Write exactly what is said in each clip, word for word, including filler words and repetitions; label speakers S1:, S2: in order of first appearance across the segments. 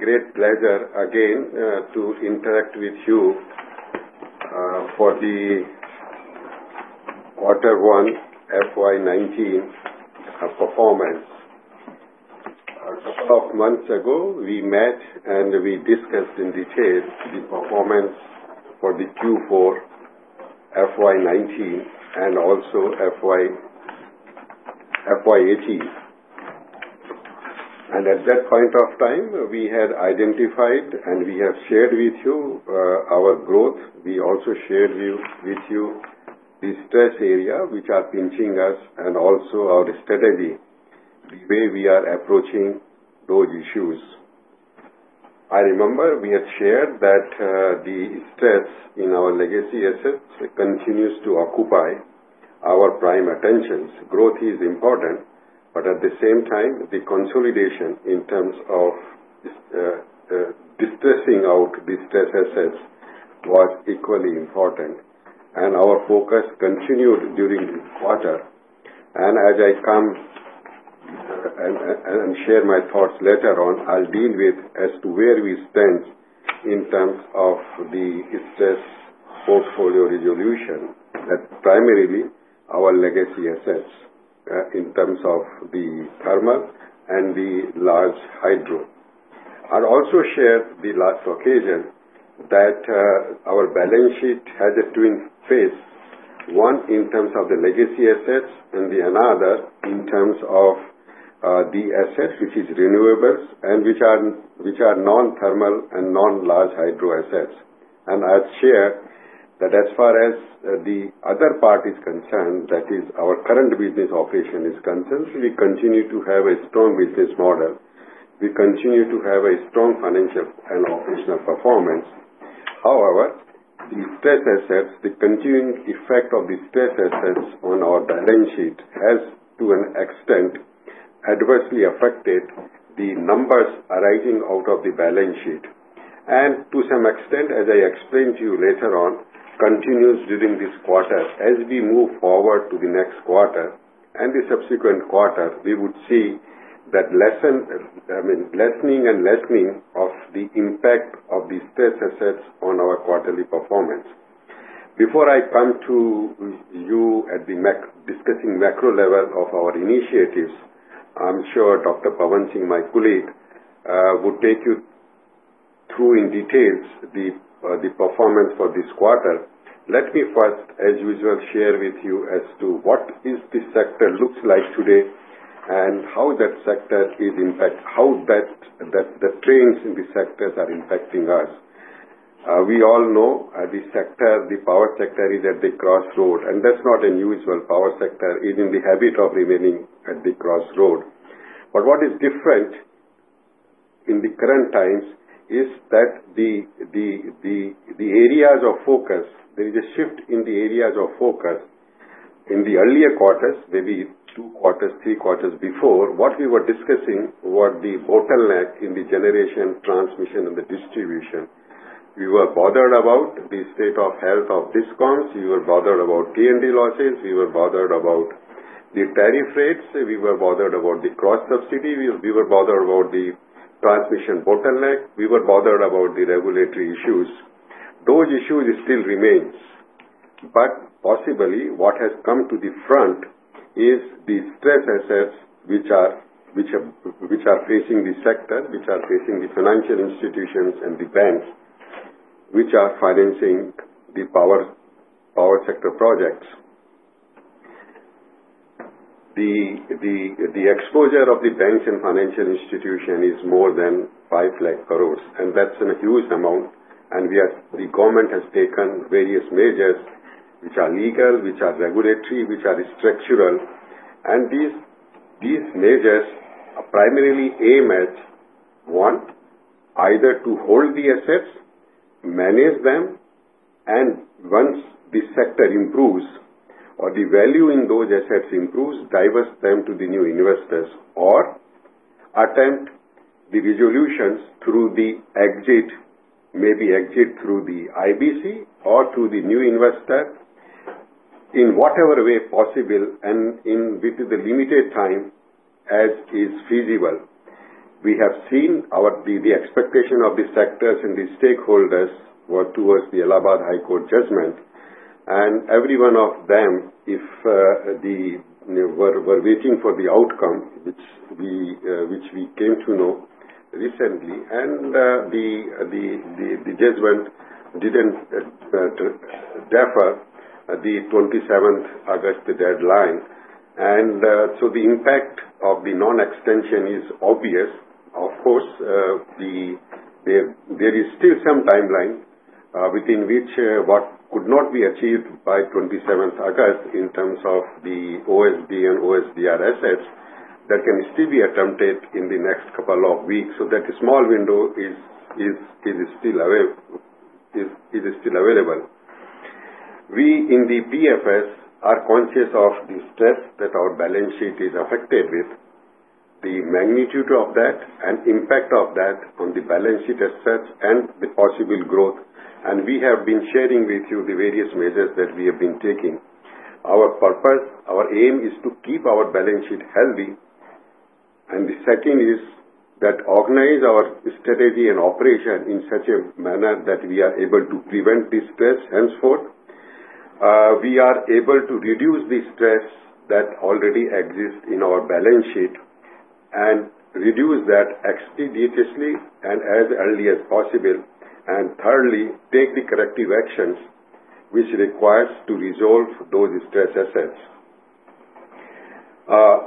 S1: great pleasure again uh, to interact with you uh, for the quarter one F Y nineteen uh, performance. A couple of months ago, we met and we discussed in detail the performance for the Q four F Y nineteen and also F Y eighteen. And at that point of time, we had identified and we have shared with you uh, our growth. We also shared you, with you the stress area which are pinching us and also our strategy, the way we are approaching those issues. I remember we had shared that uh, the stress in our legacy assets continues to occupy our prime attentions. Growth is important, but at the same time, the consolidation in terms of uh, uh, distressing out the stress assets was equally important. And our focus continued during this quarter. And as I come uh, and, and share my thoughts later on, I'll deal with as to where we stand in terms of the stress portfolio resolution, that primarily our legacy assets. Uh, in terms of the thermal and the large hydro. I'll also share the last occasion that uh, our balance sheet has a twin face, one in terms of the legacy assets and the another in terms of uh, the assets which is renewables and which are which are non-thermal and non-large hydro assets. And I'll share that as far as uh, the other part is concerned, that is our current business operation is concerned, we continue to have a strong business model. We continue to have a strong financial and operational performance. However, the stress assets, the continuing effect of the stress assets on our balance sheet has to an extent adversely affected the numbers arising out of the balance sheet. And to some extent, as I explained to you later on, continues during this quarter. As we move forward to the next quarter and the subsequent quarter, we would see that lessen, I mean, lessening and lessening of the impact of the stress assets on our quarterly performance. Before I come to you at the mac discussing macro level of our initiatives, I'm sure Doctor Pawan Singh, my colleague, uh, would take you through in details the Uh, the performance for this quarter. Let me first, as usual, share with you as to what is the sector looks like today and how that sector is impact, how that, that the trends in the sectors are impacting us. Uh, we all know uh, the sector, the power sector is at the crossroad, and that's not unusual. Power sector is in the habit of remaining at the crossroad. But what is different in the current times is that the, the, the, the areas of focus, there is a shift in the areas of focus. In the earlier quarters, maybe two quarters, three quarters before, what we were discussing was the bottleneck in the generation, transmission, and the distribution. We were bothered about the state of health of DISCOMs, we were bothered about T and D losses, we were bothered about the tariff rates, we were bothered about the cross-subsidy, we, we were bothered about the transmission bottleneck, we were bothered about the regulatory issues. Those issues still remains, but possibly what has come to the front is the stress assets which are which are which are facing the sector, which are facing the financial institutions and the banks, which are financing the power power sector projects. The, the, the exposure of the banks and financial institution is more than five lakh crores, and that's a huge amount. And we are, the government has taken various measures which are legal, which are regulatory, which are structural, and these, these measures primarily aim at, one, either to hold the assets, manage them, and once the sector improves, or the value in those assets improves, divest them to the new investors, or attempt the resolutions through the exit, maybe exit through the I B C or through the new investor in whatever way possible and in with the limited time as is feasible. we have seen our the, the expectation of the sectors and the stakeholders were towards the Allahabad High Court judgment, and every one of them, if uh, the you know, were were waiting for the outcome, which we uh, which we came to know recently, and uh, the, the the the judgment didn't uh, defer uh, the twenty-seventh August deadline, and uh, so the impact of the non-extension is obvious. Of course, uh, the there there is still some timeline uh, within which uh, what could not be achieved by twenty-seventh August in terms of the O S D and O S D R assets that can still be attempted in the next couple of weeks. So that small window is is is still available. Is, is still available. We in the P F S are conscious of the stress that our balance sheet is affected with, the magnitude of that and impact of that on the balance sheet as such and the possible growth. And we have been sharing with you the various measures that we have been taking. Our purpose, our aim is to keep our balance sheet healthy. And the second is that organize our strategy and operation in such a manner that we are able to prevent this stress henceforth. Uh, we are able to reduce the stress that already exists in our balance sheet and reduce that expeditiously and as early as possible. And thirdly, take the corrective actions which requires to resolve those stress assets. Uh,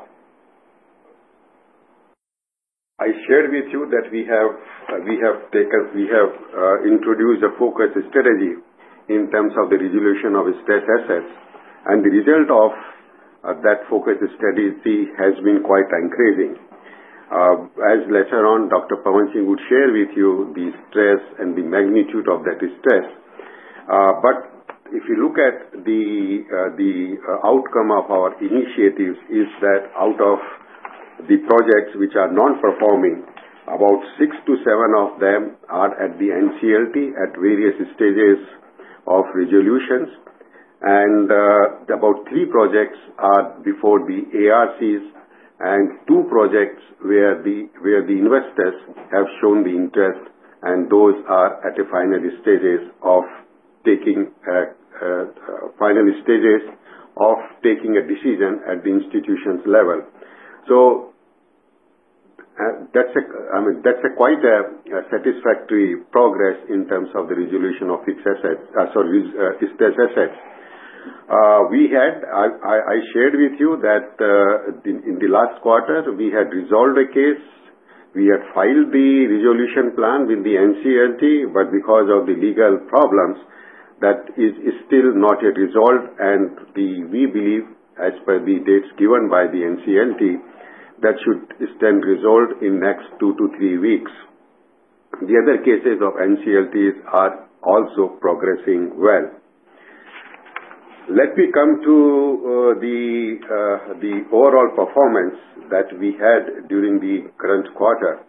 S1: I shared with you that we have uh, we have taken we have uh, introduced a focused strategy in terms of the resolution of stress assets, and the result of uh, that focused strategy has been quite encouraging. Uh, as later on, Doctor Pawan Singh would share with you the stress and the magnitude of that stress. Uh, but if you look at the uh, the uh, outcome of our initiatives, is that out of the projects which are non-performing, about six to seven of them are at the N C L T at various stages of resolutions, and uh, about three projects are before the A R Cs, and two projects where the where the investors have shown the interest, and those are at the final stages of taking uh, uh, final stages of taking a decision at the institution's level. So uh, that's a, I mean, that's a quite a, a satisfactory progress in terms of the resolution of fixed assets, uh, sorry, uh, stress assets. Uh, we had, I, I, I shared with you that uh, in, in the last quarter we had resolved a case. We had filed the resolution plan with the N C L T, but because of the legal problems, that is, is still not yet resolved, and the, we believe, as per the dates given by the N C L T, that should stand resolved in next two to three weeks. The other cases of N C L Ts are also progressing well. Let me come to uh, the uh, the overall performance that we had during the current quarter.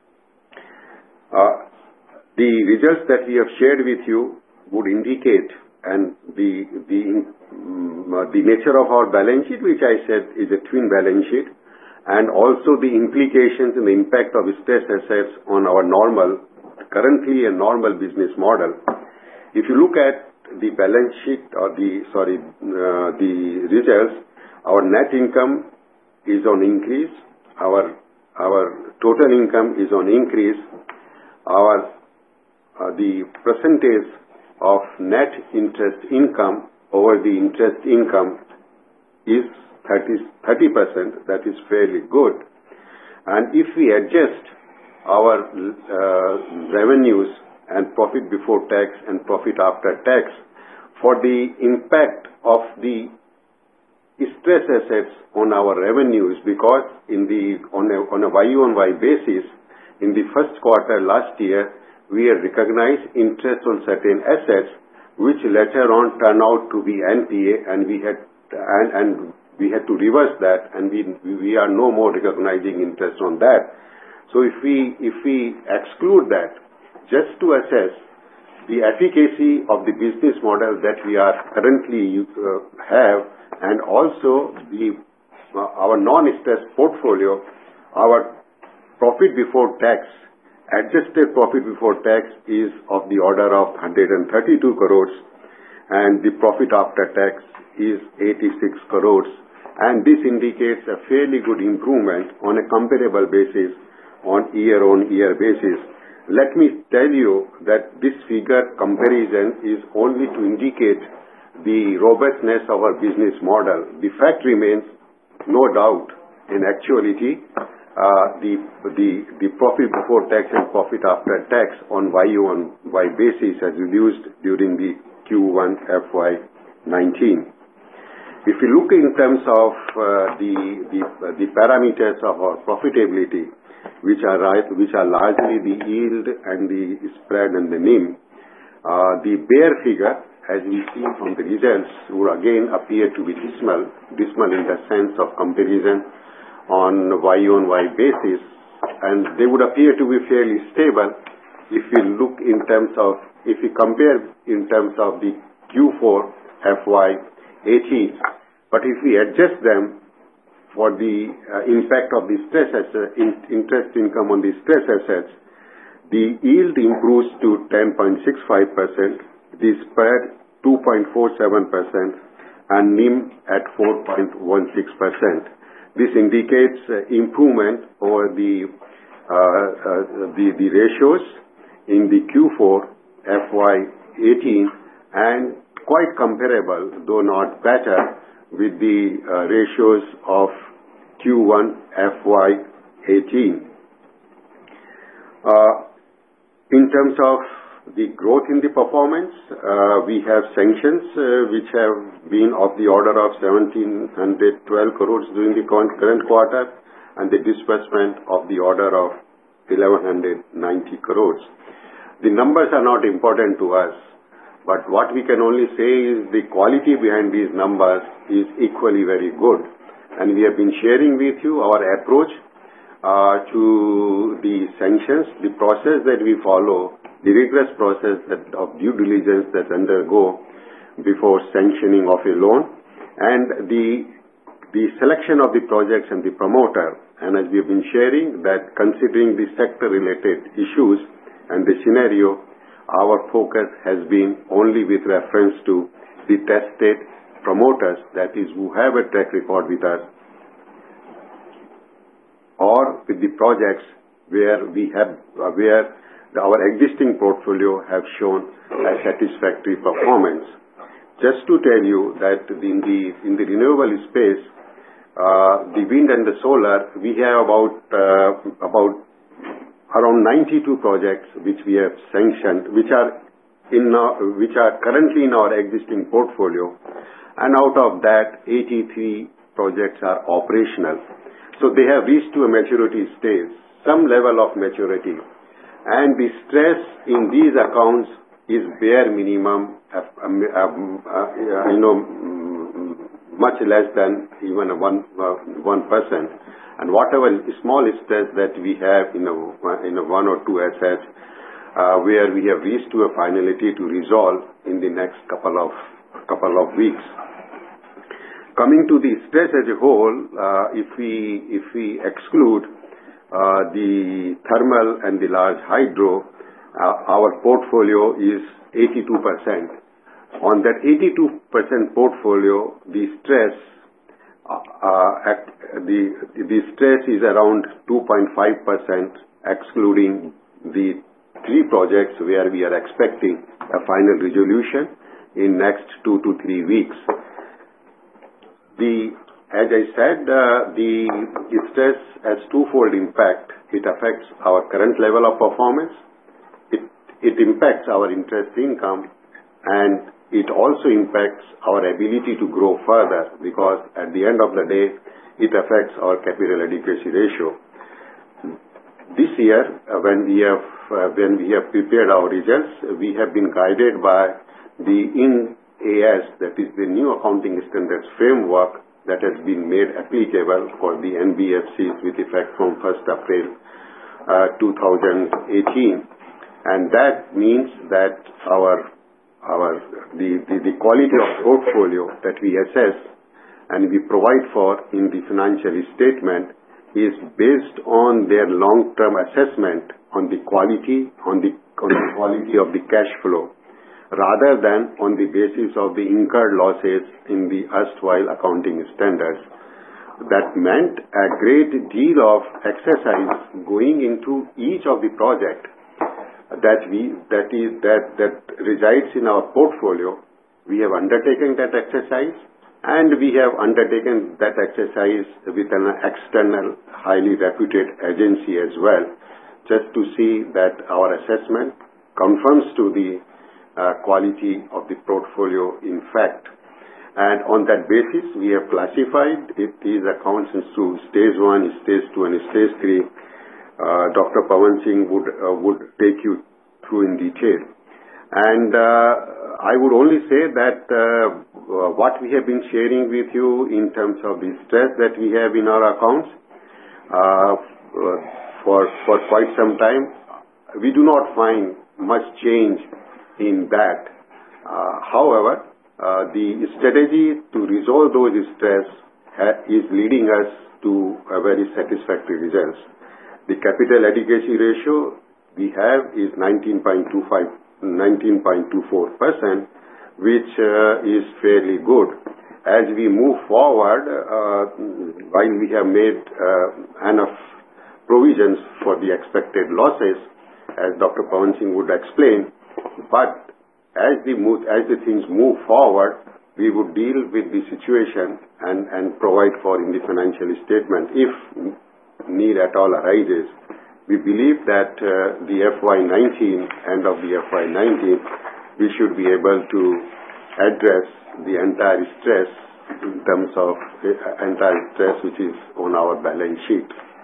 S1: Uh, the results that we have shared with you would indicate, and the the um, uh, the nature of our balance sheet, which I said is a twin balance sheet, and also the implications and the impact of stress assets on our normal, currently a normal business model. If you look at the balance sheet or the, sorry, uh, the results, our net income is on increase, our, our total income is on increase, our, uh, the percentage of net interest income over the interest income is thirty percent, that is fairly good. And if we adjust our uh, revenues and profit before tax and profit after tax for the impact of the stress assets on our revenues, because in the on a, on a Y O Y basis, in the first quarter last year, we had recognized interest on certain assets, which later on turned out to be N P A, and we had and, and we had to reverse that, and we we are no more recognizing interest on that. So if we if we exclude that, just to assess the efficacy of the business model that we are currently uh, have, and also the uh, our non-stress portfolio, our profit before tax, adjusted profit before tax is of the order of one hundred thirty-two crores, and the profit after tax is eighty-six crores. And this indicates a fairly good improvement on a comparable basis on year-on-year basis. Let me tell you that this figure comparison is only to indicate the robustness of our business model. The fact remains, no doubt, in actuality, uh, the, the, the profit before tax and profit after tax on Y O Y basis has reduced during the Q one F Y nineteen. If you look in terms of uh, the, the, uh, the parameters of our profitability, which are, right, which are largely the yield and the spread and the N I M, uh, the bare figure, as we see from the results, would again appear to be dismal, dismal in the sense of comparison on Y O Y basis, and they would appear to be fairly stable if we look in terms of, if we compare in terms of the Q four F Y eighteen. But if we adjust them for the uh, impact of the stress asset, in, interest income on the stress assets, the yield improves to ten point six five percent, the spread two point four seven percent, and N I M at four point one six percent. This indicates uh, improvement over the, uh, uh, the, the ratios in the Q four F Y eighteen and quite comparable, though not better, with the uh, ratios of Q one F Y eighteen. Uh, in terms of the growth in the performance, uh, we have sanctions uh, which have been of the order of one thousand seven hundred twelve crores during the current quarter, and the disbursement of the order of eleven ninety crores. The numbers are not important to us, but what we can only say is the quality behind these numbers is equally very good. And we have been sharing with you our approach uh, to the sanctions, the process that we follow, the rigorous process that, of due diligence that undergo before sanctioning of a loan, and the, the selection of the projects and the promoter. And as we have been sharing, that considering the sector-related issues and the scenario, our focus has been only with reference to the tested promoters, that is, who have a track record with us, or with the projects where we have, uh, where the, our existing portfolio have shown a satisfactory performance. Just to tell you that in the in the renewable space, uh, the wind and the solar, we have about uh, about around ninety-two projects which we have sanctioned, which are in our, which are currently in our existing portfolio, and out of that, eighty-three projects are operational. So they have reached to a maturity stage, some level of maturity, and the stress in these accounts is bare minimum, uh, um, uh, you know, much less than even a one uh, one percent. And whatever small stress that we have in a, in a one or two assets, uh, where we have reached to a finality to resolve in the next couple of couple of weeks. Coming to the stress as a whole, uh, if we if we exclude uh, the thermal and the large hydro, uh, our portfolio is eighty-two percent. On that eighty-two percent portfolio, the stress uh, uh, the the stress is around two point five percent, excluding the three projects where we are expecting a final resolution in next two to three weeks. The, as I said, uh, the stress has twofold impact. It affects our current level of performance. It, it impacts our interest income, and it also impacts our ability to grow further, because at the end of the day, it affects our capital adequacy ratio. This year, uh, when we have uh, when we have prepared our results, we have been guided by the Ind A S, that is the new accounting standards framework that has been made applicable for the N B F Cs with effect from first April uh, two thousand eighteen, and that means that our our the, the the quality of portfolio that we assess and we provide for in the financial statement is based on their long-term assessment on the quality, on the, on the quality of the cash flow, rather than on the basis of the incurred losses in the erstwhile accounting standards. That meant a great deal of exercise going into each of the project that we that is that that resides in our portfolio. We have undertaken that exercise, and we have undertaken that exercise with an external, highly reputed agency as well, just to see that our assessment confirms to the uh, quality of the portfolio in fact. And on that basis, we have classified it, these accounts into stage one, stage two, and stage three. Uh, Doctor Pawan Singh would, uh, would take you through in detail. And uh, I would only say that uh, what we have been sharing with you in terms of the stress that we have in our accounts uh, for, for quite some time, we do not find much change in that. Uh, however, uh, the strategy to resolve those stress ha- is leading us to a very satisfactory results. The capital adequacy ratio we have is nineteen point two five, nineteen point two four percent, which uh, is fairly good. As we move forward, uh, while we have made uh, enough provisions for the expected losses, as Doctor Pawan Singh would explain, but as the, move, as the things move forward, we would deal with the situation and, and provide for in the financial statement if need at all arises. We believe that uh, the F Y nineteen, end of the F Y nineteen, we should be able to address the entire stress in terms of the entire stress which is on our balance sheet.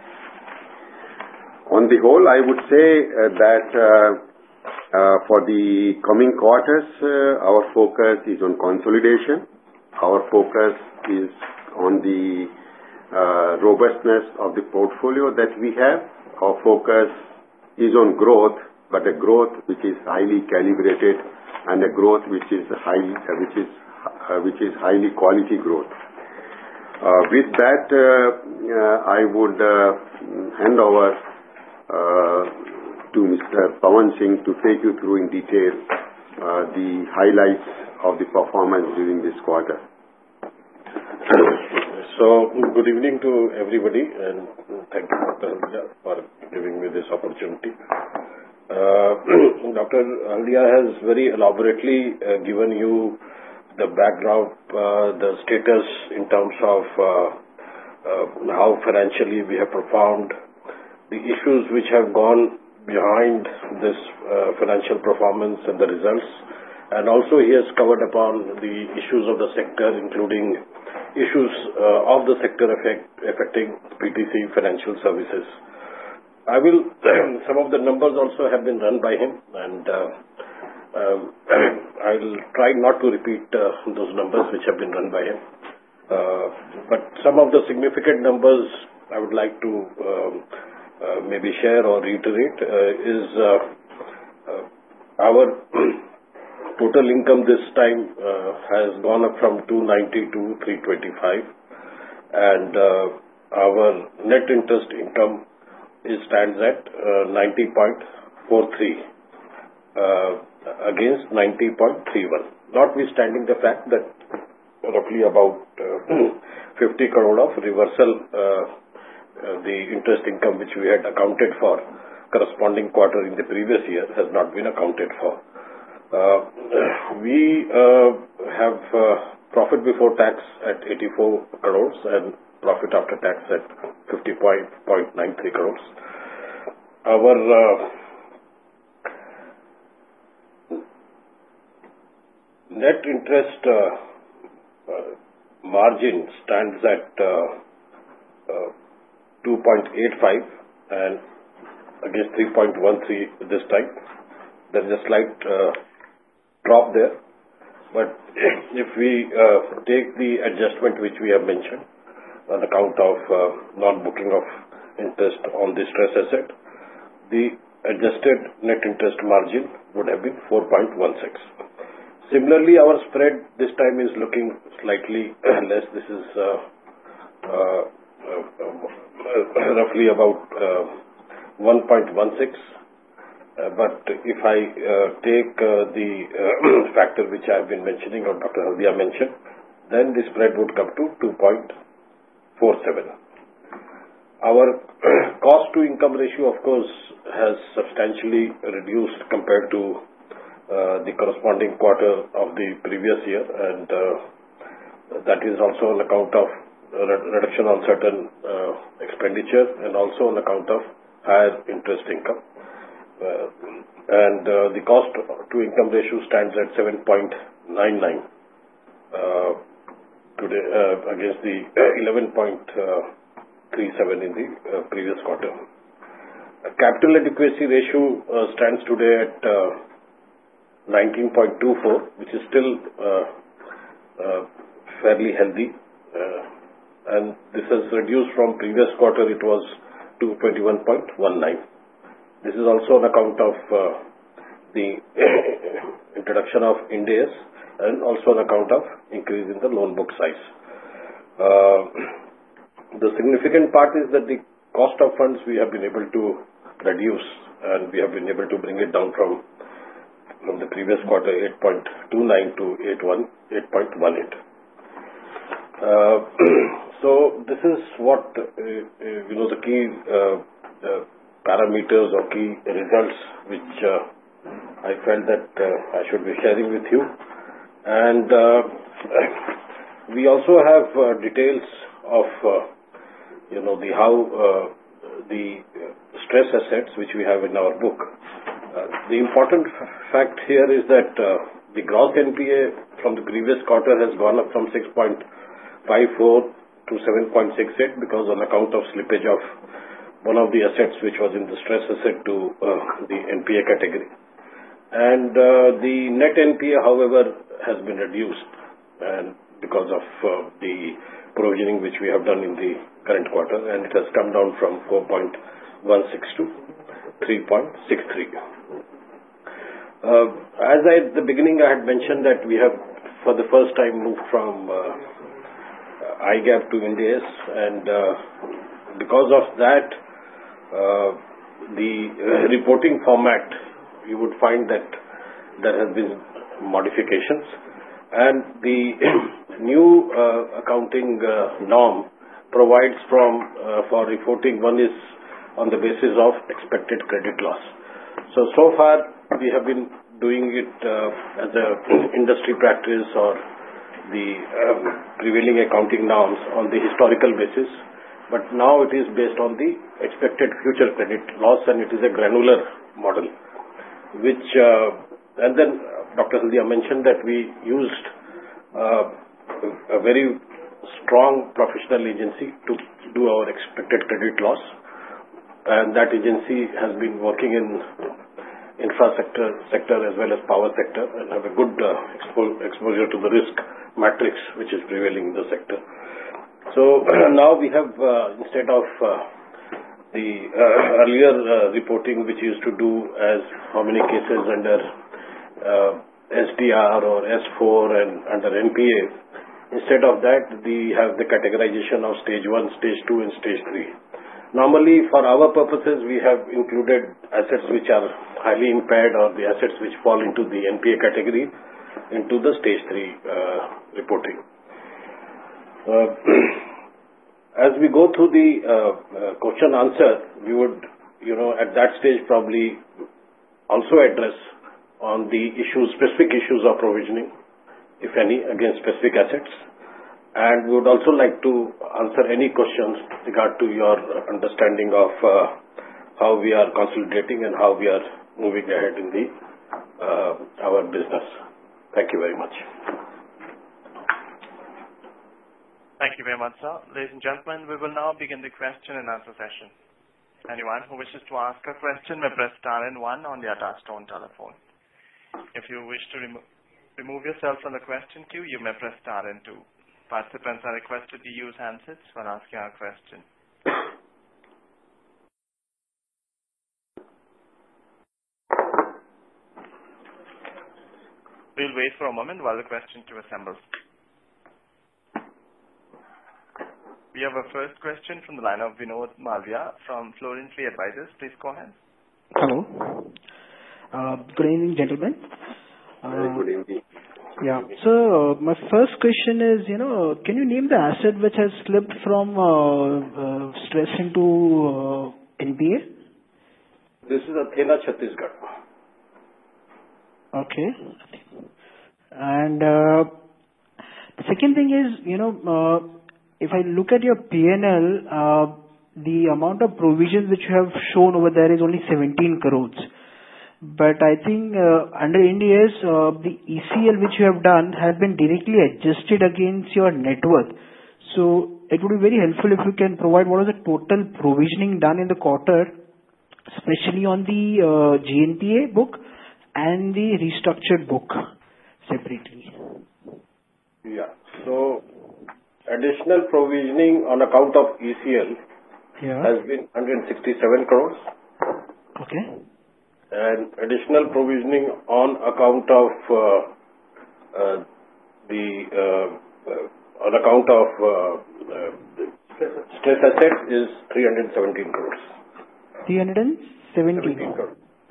S1: On the whole, I would say uh, that uh, uh, for the coming quarters, uh, our focus is on consolidation. Our focus is on the uh, robustness of the portfolio that we have. Our focus is on growth, but a growth which is highly calibrated and a growth which is high, uh, which is uh, which is highly quality growth. Uh, with that, uh, uh, I would uh, hand over uh, to Mister Pawan Singh to take you through in detail uh, the highlights of the performance during this quarter.
S2: So, good evening to everybody, and thank you, Doctor Haldia, for giving me this opportunity. Uh, Doctor Haldia has very elaborately uh, given you the background, uh, the status in terms of uh, uh, how financially we have performed, the issues which have gone behind this uh, financial performance and the results, and also he has covered upon the issues of the sector, including issues uh, of the sector effect, affecting P T C Financial Services. I will, some of the numbers also have been run by him, and uh, um, I will try not to repeat uh, those numbers which have been run by him. Uh, but some of the significant numbers I would like to um, uh, maybe share or reiterate uh, is uh, uh, our total income this time uh, has gone up from two ninety to three twenty-five, and uh, our net interest income is stands at uh, ninety point four three uh, against ninety point three one. Notwithstanding the fact that roughly about uh, fifty crore of reversal, uh, uh, the interest income which we had accounted for corresponding quarter in the previous year has not been accounted for. Uh, we uh, have uh, profit before tax at eighty-four crores and profit after tax at fifty point nine three crores. Our uh, net interest uh, uh, margin stands at uh, uh, two point eight five and against three point one three this time. There is a slight uh, drop there, but if we uh, take the adjustment which we have mentioned on account of uh, non-booking of interest on the stress asset, the adjusted net interest margin would have been four point one six. Similarly, our spread this time is looking slightly less. This is uh, uh, uh, uh, roughly about uh, one point one six. Uh, but if I uh, take uh, the uh, factor which I have been mentioning or Doctor Haldia mentioned, then the spread would come to two point four seven. Our cost to income ratio, of course, has substantially reduced compared to uh, the corresponding quarter of the previous year, and uh, that is also on account of reduction on certain uh, expenditure and also on account of higher interest income. Uh, and uh, the cost to income ratio stands at seven point nine nine uh, today uh, against the eleven point three seven in the uh, previous quarter. Uh, capital adequacy ratio uh, stands today at uh, nineteen point two four, which is still uh, uh, fairly healthy. Uh, and this has reduced from previous quarter. It was to twenty-one point one nine. This is also on account of uh, the introduction of Ind AS and also on account of increase in the loan book size. Uh, the significant part is that the cost of funds we have been able to reduce, and we have been able to bring it down from, from the previous quarter eight point two nine to eight point one eight. Uh, so this is what, uh, uh, you know, the key uh, uh, parameters or key results which uh, I felt that uh, I should be sharing with you. And uh, we also have uh, details of, uh, you know, the how uh, the stress assets which we have in our book. Uh, the important f- fact here is that uh, the gross N P A from the previous quarter has gone up from six point five four to seven point six eight because on account of slippage of one of the assets which was in the stress asset to uh, the N P A category. And uh, the net N P A, however, has been reduced and because of uh, the provisioning which we have done in the current quarter, and it has come down from four point one six to three point six three. Uh, as I, at the beginning I had mentioned that we have for the first time moved from uh, I GAAP to Ind AS, and uh, because of that Uh, the uh, reporting format, you would find that there has been modifications, and the new uh, accounting uh, norm provides from uh, for reporting. One is on the basis of expected credit loss. So so far we have been doing it uh, as a industry practice or the um, prevailing accounting norms on the historical basis. But now it is based on the expected future credit loss, and it is a granular model, which, uh, and then Doctor Haldia mentioned that we used uh, a very strong professional agency to do our expected credit loss, and that agency has been working in infrastructure sector as well as power sector and have a good uh, expo- exposure to the risk matrix which is prevailing in the sector. So now we have, uh, instead of uh, the uh, earlier uh, reporting which used to do as how many cases under uh, S D R or S four and under N P A, instead of that we have the categorization of stage one, stage two and stage three. Normally for our purposes we have included assets which are highly impaired or the assets which fall into the N P A category into the stage three uh, reporting. Uh, as we go through the uh, uh, question answer, we would, you know, at that stage probably also address on the issues, specific issues of provisioning, if any, against specific assets. And we would also like to answer any questions with regard to your understanding of uh, how we are consolidating and how we are moving ahead in the uh, our business. Thank you very much.
S3: Thank you very much, sir. Ladies and gentlemen, we will now begin the question and answer session. Anyone who wishes to ask a question may press star and one on their touchtone telephone. If you wish to remo- remove yourself from the question queue, you may press star and two. Participants are requested to use handsets when asking a question. We'll wait for a moment while the question queue assembles. We have a first question from the line of Vinod Malviya from Florin Tree Advisors. Please go ahead.
S4: Hello. Uh, good evening, gentlemen. Uh,
S1: Very good evening.
S4: Yeah. So uh, my first question is, you know, can you name the asset which has slipped from uh, uh, stress into uh, N P A?
S2: This is Athena, Chhattisgarh.
S4: Okay. And uh, the second thing is, you know, uh, if I look at your P and L, uh, the amount of provisions which you have shown over there is only seventeen crores. But I think uh, under Ind AS, uh, the E C L which you have done has been directly adjusted against your net worth. So it would be very helpful if you can provide what was the total provisioning done in the quarter, especially on the uh, G N P A book and the restructured book separately.
S2: Yeah. So additional provisioning on account of E C L
S4: Yeah.
S2: has been one hundred sixty-seven crores.
S4: Okay.
S2: And additional provisioning on account of uh, uh, the uh, uh, on account of uh, uh, stress asset is three hundred seventeen crores.
S4: three hundred seventeen.
S2: seventeen crores.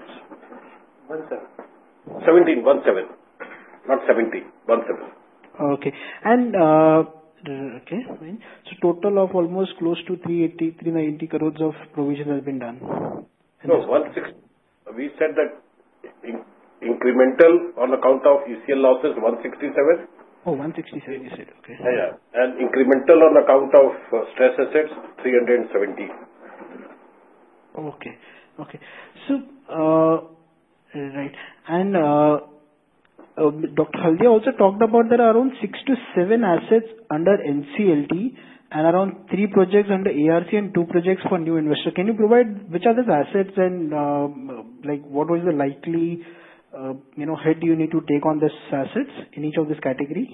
S2: seventeen, one seven. Not seventeen, one seven.
S4: Okay. And, uh, okay, fine. So total of almost close to three eighty, three ninety crores of provision has been done.
S2: No, one sixty. We said that in, incremental on account of E C L losses one sixty-seven.
S4: Oh, one sixty-seven you said, okay.
S2: Yeah, and incremental on account of uh, stress assets three hundred seventy.
S4: Okay, okay. So, uh, right. And, uh, uh, Doctor Haldia also talked about there are around six to seven assets under N C L T and around three projects under A R C and two projects for new investor. Can you provide which are these assets and uh, like what was the likely uh, you know hit you need to take on these assets in each of this category?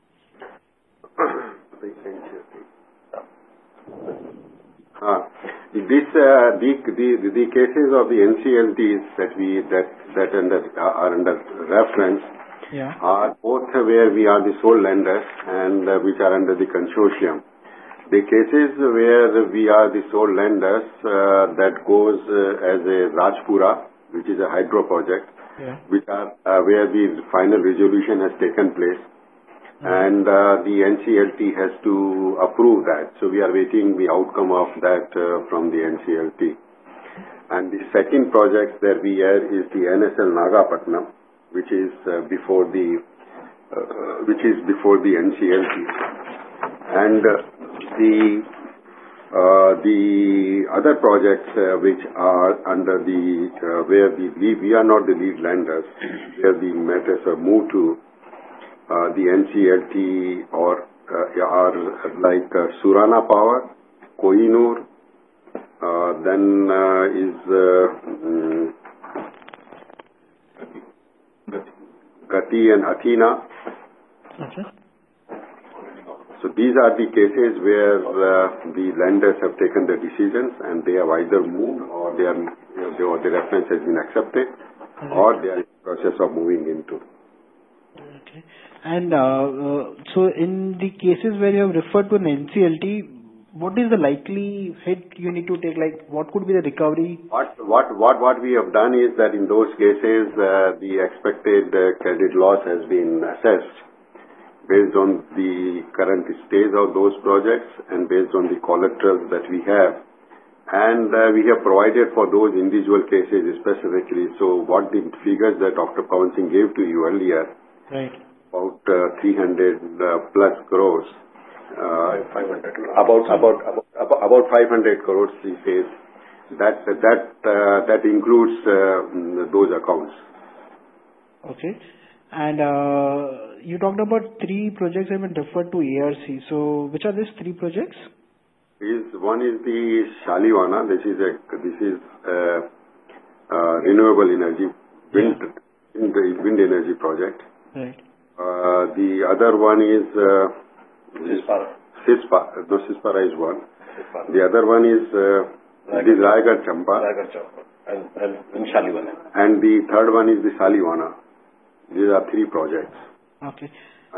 S1: Uh, this uh, the, the the cases of the N C L Ts that we that that under are under reference
S4: Yeah.
S1: are both where we are the sole lenders and uh, which are under the consortium. The cases where we are the sole lenders, uh, that goes uh, as a Rajpura, which is a hydro project,
S4: Yeah.
S1: which are uh, where the final resolution has taken place, and uh, the N C L T has to approve that. So we are waiting the outcome of that uh, from the N C L T. And the second project that we have is the N S L Nagapatnam, which is uh, before the uh, which is before the N C L T. And uh, the uh, the other projects uh, which are under the uh, where the lead, we are not the lead lenders, where the matters are moved to uh, the N C L T or uh, are like uh, Surana Power, Kohinoor, uh, then uh, is uh, um, Gati and Athena.
S4: Okay.
S1: So these are the cases where uh, the lenders have taken the decisions and they have either moved or they are, or the reference has been accepted or they are in the process of moving into.
S4: Okay. And uh, uh, so in the cases where you have referred to an N C L T, what is the likely hit you need to take? Like, what could be the recovery?
S1: What what what what we have done is that in those cases, uh, the expected uh, credit loss has been assessed based on the current stage of those projects and based on the collaterals that we have. And uh, we have provided for those individual cases specifically. So what the figures that Doctor Pawan Singh gave to you earlier,
S4: Right.
S1: about uh, three hundred uh, plus crores, uh,
S2: five hundred.
S1: about about about about five hundred crores he says, that that uh, that includes uh, those accounts.
S4: Okay. And uh, you talked about three projects have been referred to A R C. So which are these three projects?
S1: Is one is the Shaliwana. This is a this is a, uh, renewable energy wind wind, wind energy project.
S4: Right.
S1: Uh, the other one is uh,
S2: Cispara.
S1: Cispara. No, Cispara is one.
S2: Cispara.
S1: The other one is uh, it is Raigad Champa.
S2: Raigad Champa. And, and, and Shaliwana.
S1: And the third one is the Shaliwana. These are three projects.
S4: Okay.
S1: And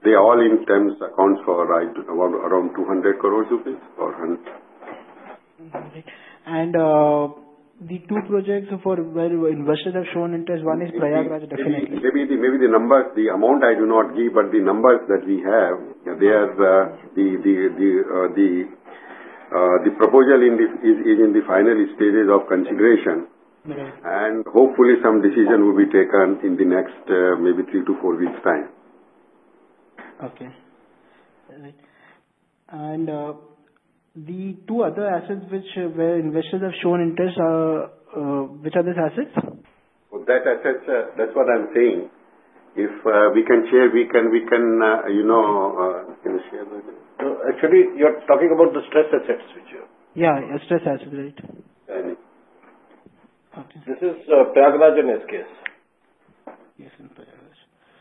S1: They all in terms accounts for right, about around two hundred crores rupees or one hundred.
S4: And uh, the two projects for where investors have shown interest, one is Prayagraj, definitely.
S1: Maybe, maybe, the, maybe the numbers, the amount I do not give, but the numbers that we have, they are uh, the the the uh, the uh, the proposal in the, is, is in the final stages of consideration,
S4: Right.
S1: and hopefully some decision will be taken in the next uh, maybe three to four weeks time.
S4: Okay. Right. And uh, the two other assets which uh, where investors have shown interest, uh, uh, which are these assets?
S1: So that assets, uh, that's what I'm saying. If uh, we can share, we can, we can, uh, you know, uh, can you share that?
S2: So actually, you're talking about the stress assets, which you...
S4: Yeah, stress assets, right.
S1: And
S4: Okay.
S2: This is uh, Prayagraj and S K S.
S4: Yes, in Prayagraj.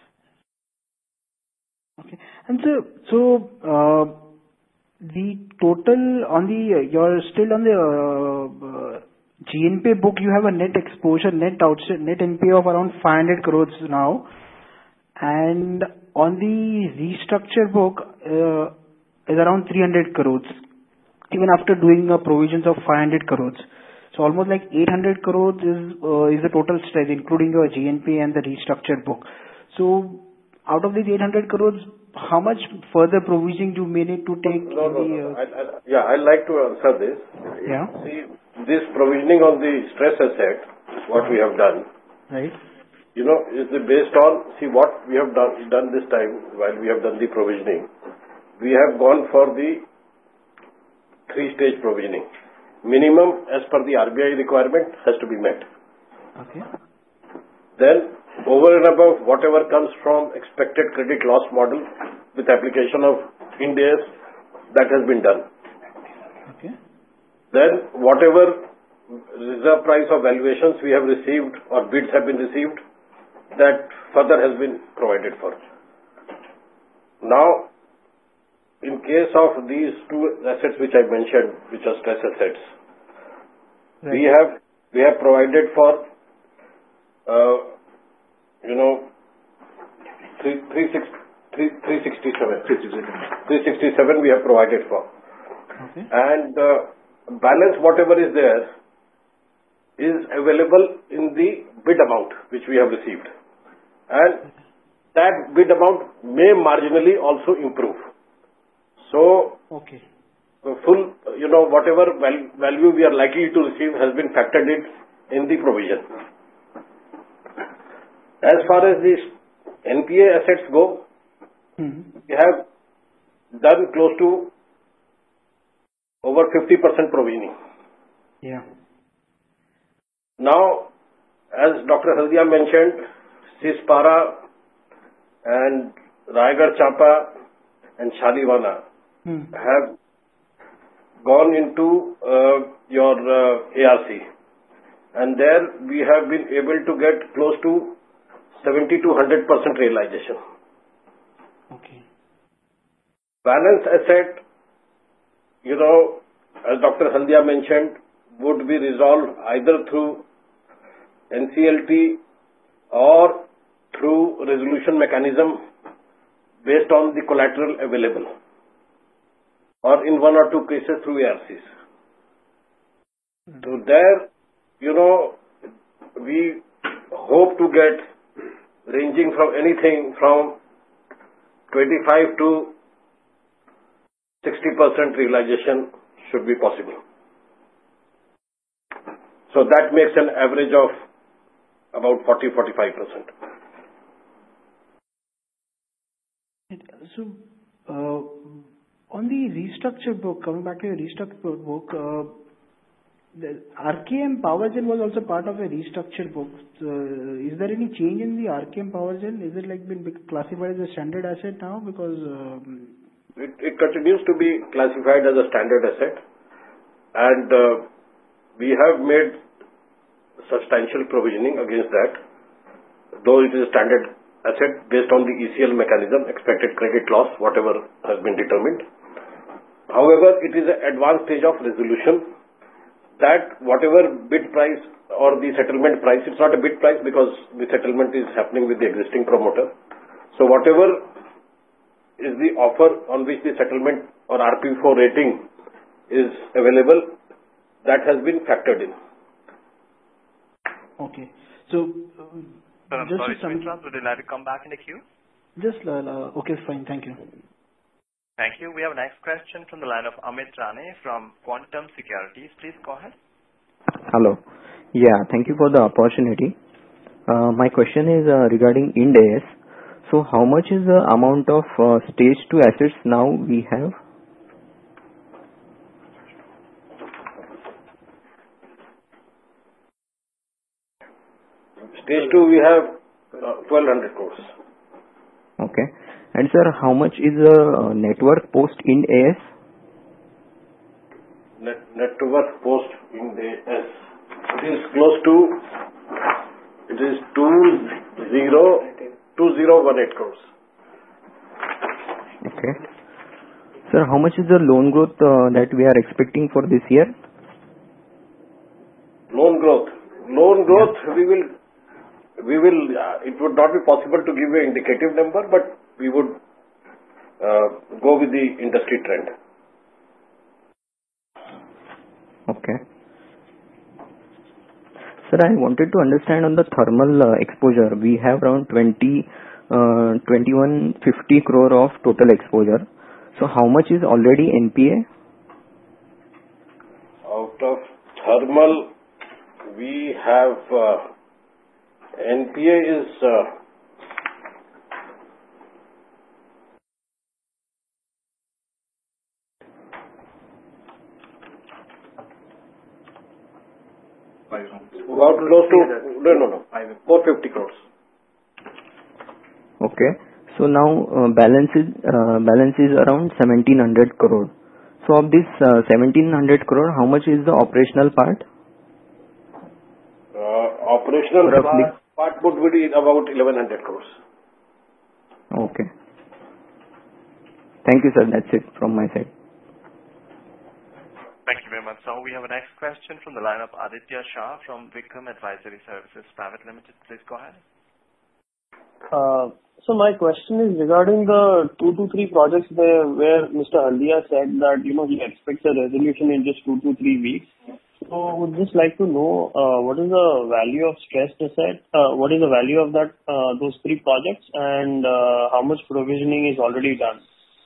S4: Okay. And so, so uh, the total on the, uh, you're still on the uh, uh, G N P A book, you have a net exposure, net outstanding, net N P A of around five hundred crores now. And on the restructure book, uh, is around three hundred crores, even after doing a provisions of five hundred crores. So almost like eight hundred crores is uh, is the total stress, including your G N P A and the restructured book. So out of these eight hundred crores, how much further provisioning you may need to take?
S2: No, no,
S4: the,
S2: no.
S4: uh,
S2: I, I, yeah, I'd like to answer this.
S4: Yeah.
S2: See, this provisioning on the stress asset, what we have done,
S4: Right.
S2: you know, is based on, see what we have done, done this time while we have done the provisioning. We have gone for the three-stage provisioning. Minimum as per the R B I requirement has to be met.
S4: Okay.
S2: Then over and above whatever comes from expected credit loss model with application of Ind A S, that has been done.
S4: Okay.
S2: Then whatever reserve price of valuations we have received or bids have been received, that further has been provided for. Now, in case of these two assets which I mentioned, which are stress assets,
S4: Right.
S2: we have we have provided for, uh, you know, three sixty-seven. three sixty-seven we have provided for.
S4: Okay.
S2: And uh, balance whatever is there is available in the bid amount which we have received. And that bid amount may marginally also improve. So,
S4: Okay.
S2: the full, you know, whatever val- value we are likely to receive has been factored in in the provision. As far as the N P A assets go,
S4: Mm-hmm.
S2: we have done close to over fifty percent provisioning.
S4: Yeah.
S2: Now, as Doctor Haldia mentioned, Sispara and Raigarh Champa and Shaliwana
S4: Hmm.
S2: have gone into uh, your uh, A R C, and there we have been able to get close to seventy to one hundred percent realization.
S4: Okay.
S2: Balance asset, you know, as Doctor Haldia mentioned, would be resolved either through N C L T or through resolution mechanism based on the collateral available, or in one or two cases through A R Cs. So there, you know, we hope to get ranging from anything from twenty-five to sixty percent realization should be possible. So that makes an average of about forty to forty-five percent.
S4: So, uh, on the restructure book, coming back to your restructure book, uh, the R K M Powergen was also part of a restructured book. Uh, is there any change in the R K M Powergen? Is it like been classified as a standard asset now? Because um,
S2: It, it continues to be classified as a standard asset, and uh, we have made substantial provisioning against that, though it is a standard asset based on the E C L mechanism, expected credit loss, whatever has been determined. However, it is an advanced stage of resolution that whatever bid price or the settlement price, it's not a bid price because the settlement is happening with the existing promoter. So whatever is the offer on which the settlement or R P four rating is available. That has been factored in.
S4: Okay. So, uh,
S3: Sir, I'm
S4: just
S3: sorry
S4: to
S3: to
S4: sum-
S3: interrupt. Would you like to come back in the queue?
S4: just, uh, uh, okay, fine. Thank you.
S3: Thank you. We have a next question from the line of Amit Rane from Quantum Securities. Please go ahead.
S5: Hello. Yeah, thank you for the opportunity. Uh, My question is uh, regarding Ind AS. So how much is the amount of uh, stage two assets now we have?
S2: Stage two, we have uh, twelve hundred crores.
S5: Okay. And sir, how much is the uh, net worth post Ind AS?
S2: Net, net to worth post in the S. It is close to, it is two zero, two zero one eight crores.
S5: Okay. Sir, how much is the loan growth uh, that we are expecting for this year?
S2: Loan growth. Loan growth, we will, we will, uh, it would not be possible to give an indicative number, but we would uh, go with the industry trend.
S5: Okay. Sir, I wanted to understand on the thermal uh, exposure. We have around twenty, uh, twenty-one fifty crore of total exposure. So how much is already N P A?
S2: Out of thermal, we have uh, N P A is uh, about close to, no, no, no, four hundred fifty crores.
S5: Okay. So now uh, balance is uh, balance is around seventeen hundred crore. So of this uh, seventeen hundred crore, how much is the operational part?
S2: Uh, operational
S5: Roughly.
S2: part, part would be about eleven hundred crores.
S5: Okay. Thank you, sir. That's it from my side.
S3: Thank you very much. So we have a next question from the line of Aditya Shah from Vikram Advisory Services Private Limited. Please go ahead.
S6: Uh, So my question is regarding the two to three projects there where Mister Haldia said that, you know, he expects a resolution in just two to three weeks. So I would just like to know, uh, what is the value of stressed asset? uh, What is the value of that, uh, those three projects, and uh, how much provisioning is already done?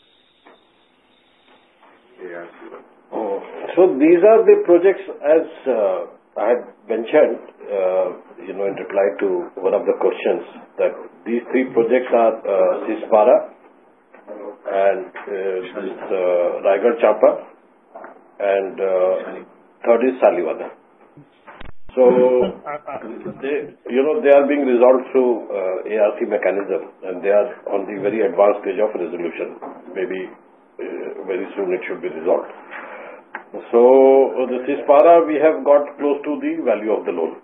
S1: Yes.
S2: Oh, so these are the projects as uh, I had mentioned, uh, you know, in reply to one of the questions, that these three projects are uh, Sispara and uh, this, uh, Raigarh Champa, and uh, third is Salivana. So, they, you know, they are being resolved through uh, A R C mechanism, and they are on the very advanced stage of resolution. Maybe uh, very soon it should be resolved. So, the Sispara, we have got close to the value of the loan.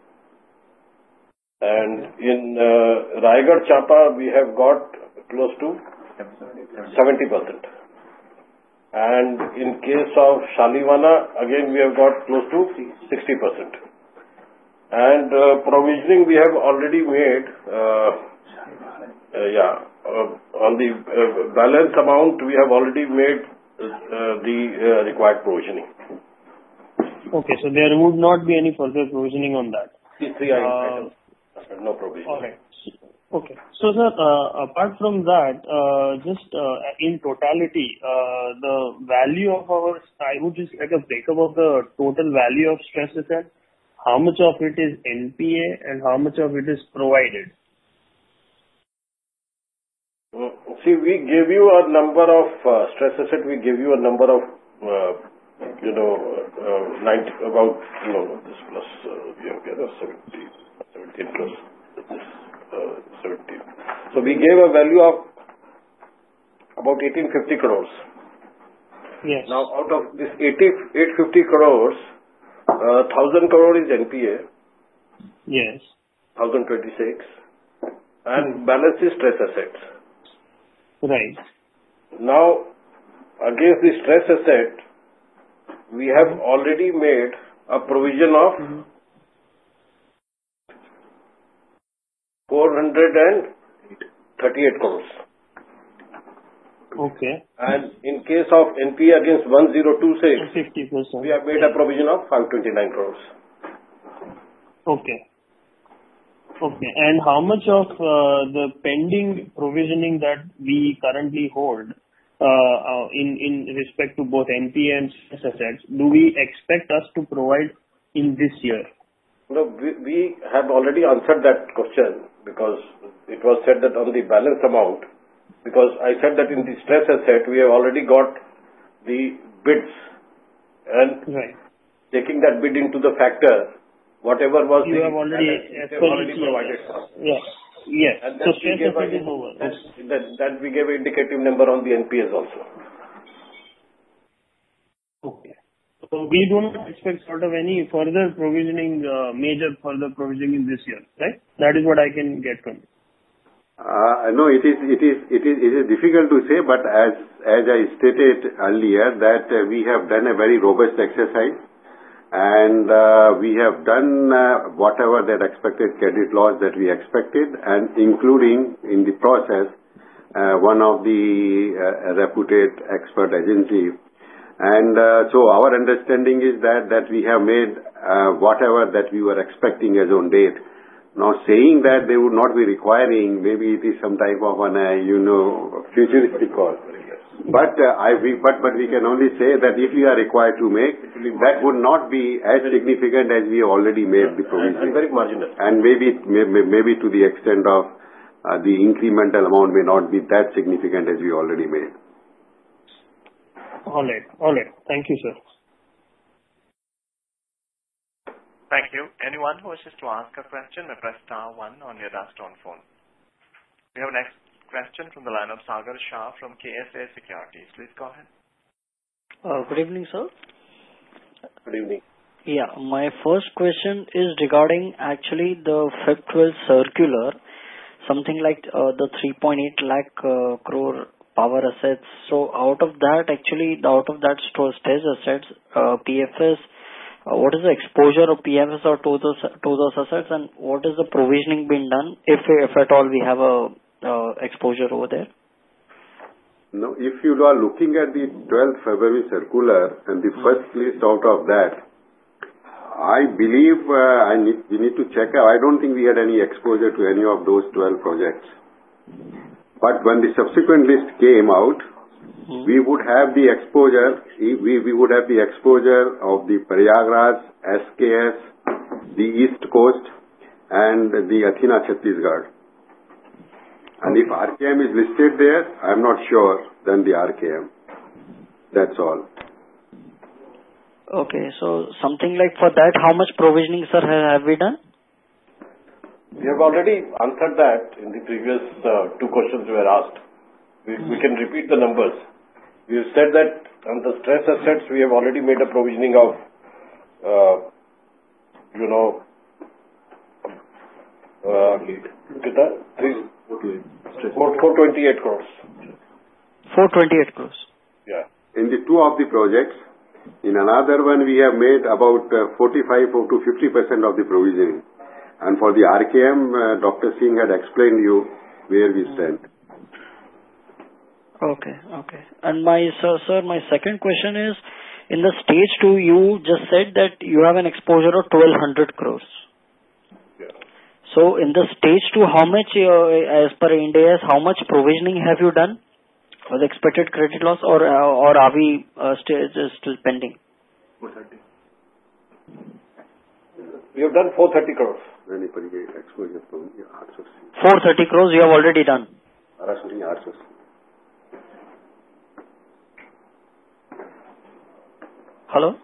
S2: And in uh, Raigarh Champa, we have got close to seventy percent. And in case of Salivana, again, we have got close to sixty percent. And uh, provisioning we have already made, uh, uh, yeah, uh, on the uh, balance amount, we have already made uh, the uh, required provisioning.
S6: Okay, so there would not be any further provisioning on that.
S2: These three are
S6: Uh,
S2: items. No provision.
S6: All right. Okay. So, sir, uh, apart from that, uh, just uh, in totality, uh, the value of our, I would just like a breakup of the total value of stress asset. How much of it is N P A and how much of it is provided?
S2: Mm, See, we gave you a number of uh, stress asset. We gave you a number of, uh, you know, uh, ninety, about, you know, this plus, uh, we have got a seventy, seventeen plus this, uh, seventeen. So we gave a value of about eighteen fifty crores.
S6: Yes.
S2: Now, out of this eighty, eight fifty crores, uh, one thousand crore is N P A,
S6: Yes.
S2: one thousand twenty-six, and balance is stress assets.
S6: Right.
S2: Now, against the stress asset, we have already made a provision of four hundred thirty-eight crores.
S6: Okay.
S2: And in case of N P A against one zero two six,
S6: fifty percent.
S2: we have made a provision of five twenty-nine crores.
S6: Okay. Okay. And how much of uh, the pending provisioning that we currently hold uh, uh, in in respect to both N P A and stress assets do we expect us to provide in this year?
S2: No, we, we have already answered that question because it was said that on the balance amount, because I said that in the stress asset we have already got the bids and
S6: Right.
S2: taking that bid into the factor, whatever was
S6: You
S2: the
S6: have already,
S2: balance,
S6: as
S2: they have
S6: per
S2: already
S6: E C L,
S2: provided for.
S6: yes. Yes.
S2: And
S6: So
S2: that we
S6: stress
S2: gave a,
S6: asset is over.
S2: that, that, that we gave an indicative number on the N P As also.
S6: Okay. So we do not expect sort of any further provisioning, uh, major further provisioning in this year, right? That is what I can get from you.
S1: Uh, No, it is it is it is it is difficult to say, but as as I stated earlier, that uh, we have done a very robust exercise, and uh, we have done uh, whatever that expected credit loss that we expected, and including in the process uh, one of the uh, reputed expert agency. And uh, so our understanding is that that we have made uh, whatever that we were expecting as on date. Now, saying that they would not be requiring, maybe it is some type of an, uh, you know, futuristic call. But uh, I, we, but but we can only say that if we are required to make, that would not be as significant as we already made the provision.
S2: And very marginal.
S1: And maybe may, may- maybe to the extent of uh, the incremental amount may not be that significant as we already made.
S6: All right. All right. Thank you, sir.
S3: Thank you. Anyone who wishes to ask a question may press star one on your touchtone phone. We have next question from the line of Sagar Shah from K S A Securities. Please go ahead.
S7: Uh, Good evening, sir.
S2: Good evening.
S7: Yeah, my first question is regarding actually the Feb twelve circular, something like uh, the three point eight lakh uh, crore power assets. So out of that, actually, out of that store stage assets, uh, P F S, uh, what is the exposure of P F S or to those to those assets, and what is the provisioning being done, if if at all we have a uh, exposure over there?
S1: Now, if you are looking at the twelfth February circular and the first list out of that, I believe uh, I need, we need to check. I don't think we had any exposure to any of those twelve projects. But when the subsequent list came out,
S7: Hmm.
S1: we would have the exposure, we, we would have the exposure of the Prayagraj, S K S, the East Coast, and the Athena Chhattisgarh. And if R K M is listed there, I'm not sure, then the R K M. That's all.
S7: Okay, so something like for that, how much provisioning, sir, ha- have we done?
S2: We have already answered that in the previous uh, two questions we were asked. We, we can repeat the numbers. We have said that on the stress assets, we have already made a provisioning of, uh, you know, uh, kita? Three, four, four twenty-eight crores.
S7: four twenty-eight crores.
S2: Yeah.
S1: In the two of the projects, in another one we have made about uh, forty-five to fifty percent of the provisioning. And for the R K M, uh, Doctor Singh had explained you where we stand.
S7: Okay, okay. And my, sir, sir, my second question is, in the stage two, you just said that you have an exposure of twelve hundred crores.
S2: Yeah.
S7: So in the stage two, how much, uh, as per Ind A S, how much provisioning have you done for the expected credit loss, or uh, or are we uh, still still pending?
S2: We have done four thirty crores.
S1: Exposure from
S7: four thirty crores you have already done. Hello?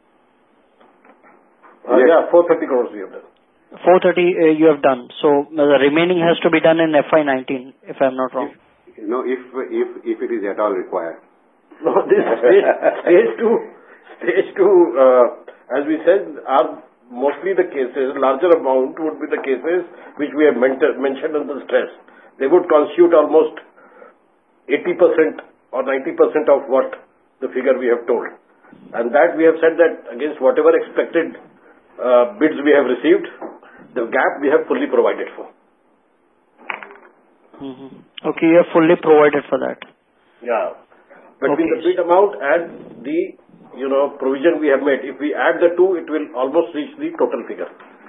S2: Uh, yeah, four thirty crores we have done.
S7: four thirty uh, you have done. So uh, the remaining has to be done in F Y nineteen, if I'm not wrong.
S1: You know, if, if, if it is at all required.
S2: No, this stage, stage two, stage two, uh, as we said, are mostly the cases, larger amount would be the cases which we have men- mentioned on the stress. They would constitute almost eighty percent or ninety percent of what the figure we have told. And that we have said that against whatever expected uh, bids we have received, the gap we have fully provided for.
S7: Mm-hmm. Okay, you have fully provided for that.
S2: Yeah. Between
S7: Okay.
S2: the bid amount and the, you know, provision we have made, if we add the two, it will almost reach the total figure.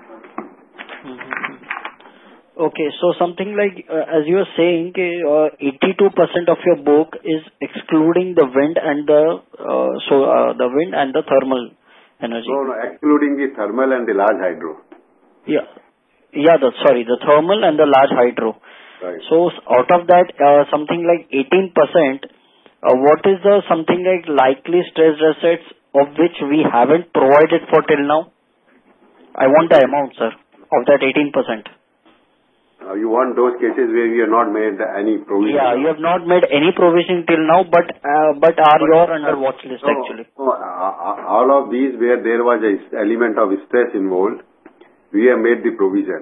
S7: Okay. So something like, uh, as you were saying, uh, eighty-two percent of your book is excluding the wind and the, uh, so, uh, the wind and the thermal energy.
S1: No, no, excluding the thermal and the large hydro.
S7: Yeah. Yeah, the, sorry, the thermal and the large hydro.
S1: Right.
S7: So s- out of that, uh, something like eighteen percent, uh, what is the something like likely stressed assets of which we haven't provided for till now? I want the amount, sir, of that eighteen percent.
S1: Uh, you want those cases where we have not made any provision?
S7: Yeah, you have not made any provision till now, but uh, but are
S1: But,
S7: your under
S1: uh,
S7: watch list
S1: no,
S7: actually?
S1: no, uh, uh, all of these where there was a s- element of stress involved, we have made the provision.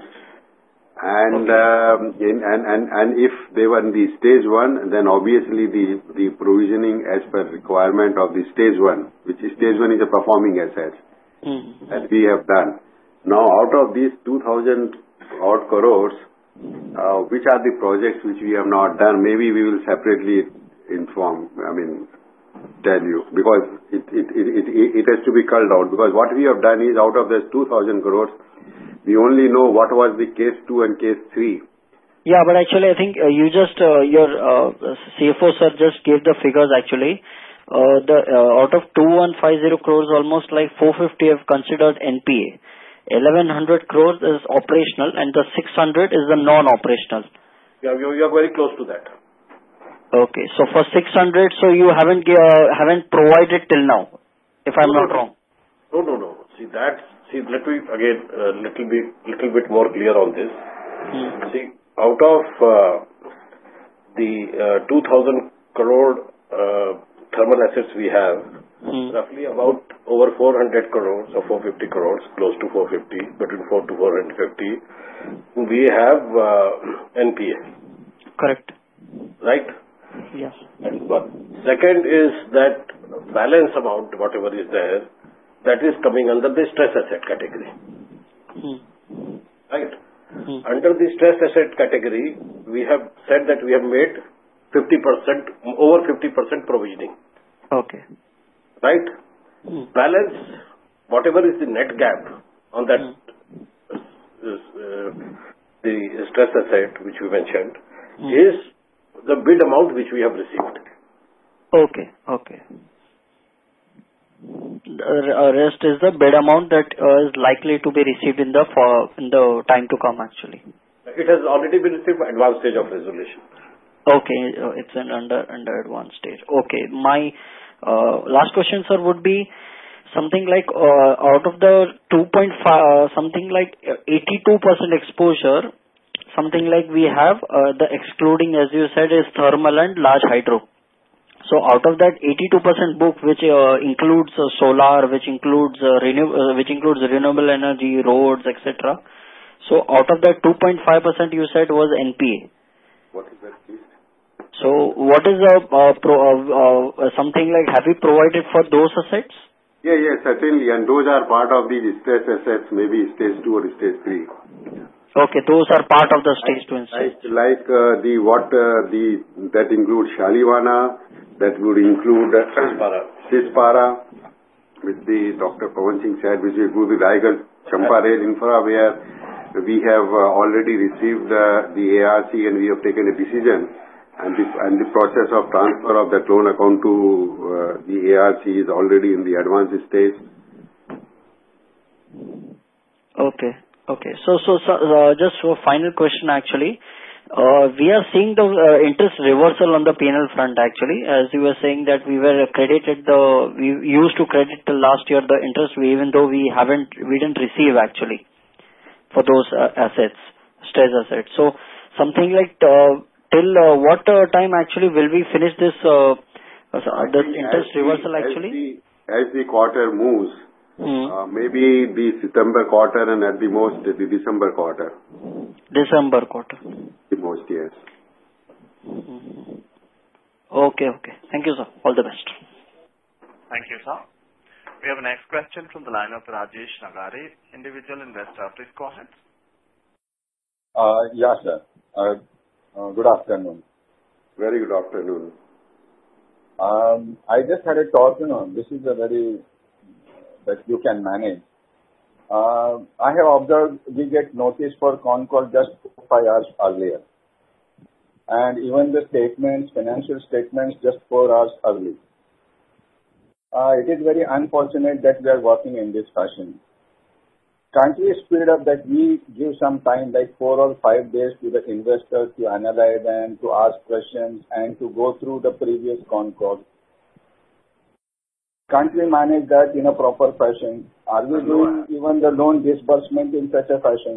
S1: And, um, in, and, and, and if they were in the stage one, then obviously the, the provisioning as per requirement of the stage one, which is stage one is a performing asset
S7: Mm-hmm.
S1: that we have done. Now out of these two thousand odd crores, uh, which are the projects which we have not done, maybe we will separately inform, I mean, tell you, because it, it, it, it, it has to be culled out, because what we have done is out of this two thousand crores, we only know what was the case two and case three.
S7: Yeah, but actually, I think uh, you just, uh, your uh, C F O sir just gave the figures actually. Uh, the uh, out of two thousand one hundred fifty crores, almost like four hundred fifty have considered N P A. eleven hundred crores is operational and the six hundred is the non-operational.
S2: Yeah, you, you are very close to that.
S7: Okay, so for six hundred, so you haven't gi- uh, haven't provided till now, if I'm
S2: No,
S7: not
S2: no,
S7: wrong.
S2: No, no, no. See that, see, let me again, uh, little bit, little bit more clear on this.
S7: Hmm.
S2: See, out of uh, the uh, two thousand crore uh, thermal assets we have,
S7: Hmm.
S2: roughly about over four hundred crores or four hundred fifty crores, close to four hundred fifty, between four to four hundred fifty, we have uh, N P A,
S7: Correct.
S2: right?
S7: Yes.
S2: That is one. Second is that balance amount, whatever is there, that is coming under the stress asset category,
S7: Hmm.
S2: right?
S7: Hmm.
S2: Under the stress asset category, we have said that we have made fifty percent, over fifty percent provisioning,
S7: Okay.
S2: right?
S7: Hmm.
S2: Balance, whatever is the net gap on that,
S7: Hmm.
S2: is, uh, the stress asset which we mentioned,
S7: Hmm.
S2: is the bid amount which we have received.
S7: Okay. Okay. The uh, rest is the bid amount that uh, is likely to be received in the for in the time to come actually.
S2: It has already been received by advanced stage of resolution.
S7: Okay, uh, it's an under under advanced stage. Okay, my uh, last question, sir, would be something like uh, out of the two point five, uh, something like eighty-two percent exposure, something like we have uh, the excluding, as you said, is thermal and large hydro. So out of that eighty-two percent book, which uh, includes uh, solar, which includes uh, renew, uh, which includes renewable energy, roads, et cetera. So out of that two point five percent you said was N P A.
S1: What is that, please?
S7: So what is the uh, pro, uh, uh, something like, have you provided for those assets?
S1: Yeah, yeah, certainly, and those are part of the stress assets, maybe stage two or stage three.
S7: Okay, those are part of the stage two and stage.
S1: Like, like uh, the what uh, the that includes Shaliwana, that would include uh,
S2: Sispara.
S1: Sispara, which the Doctor Pawan Singh said, which include the Raigarh Champa Rail Infra, where we have uh, already received uh, the A R C and we have taken a decision, and the and the process of transfer of that loan account to uh, the A R C is already in the advanced stage.
S7: Okay. Okay. So, so, so uh, just a final question actually. Uh, we are seeing the uh, interest reversal on the P and L front actually, as you were saying that we were credited the, we used to credit till last year the interest, we, even though we haven't, we didn't receive actually for those uh, assets, stress assets. So, something like uh, till uh, what uh, time actually will we finish this, uh, uh, this interest
S1: As the-
S7: reversal
S1: as
S7: actually?
S1: the- As the quarter moves,
S7: Hmm.
S1: uh, maybe the September quarter and at the most the December quarter.
S7: December quarter.
S1: The most, yes.
S7: Okay, okay. Thank you, sir. All the best.
S3: Thank you, sir. We have a next question from the line of Rajesh Nagare, individual investor. Please go ahead.
S8: Uh, Yeah, sir. Uh, uh, Good afternoon.
S1: Very good afternoon.
S8: Um, I just had a thought, you know, this is a very, that you can manage. Uh, I have observed we get notice for con call just four, five hours earlier. And even the statements, financial statements, just four hours early. Uh, it is very unfortunate that we are working in this fashion. Can't we speed up that we give some time, like four or five days to the investors to analyze them, to ask questions, and to go through the previous con call? Can't we manage that in a proper fashion? Are we doing even the loan disbursement in such a fashion?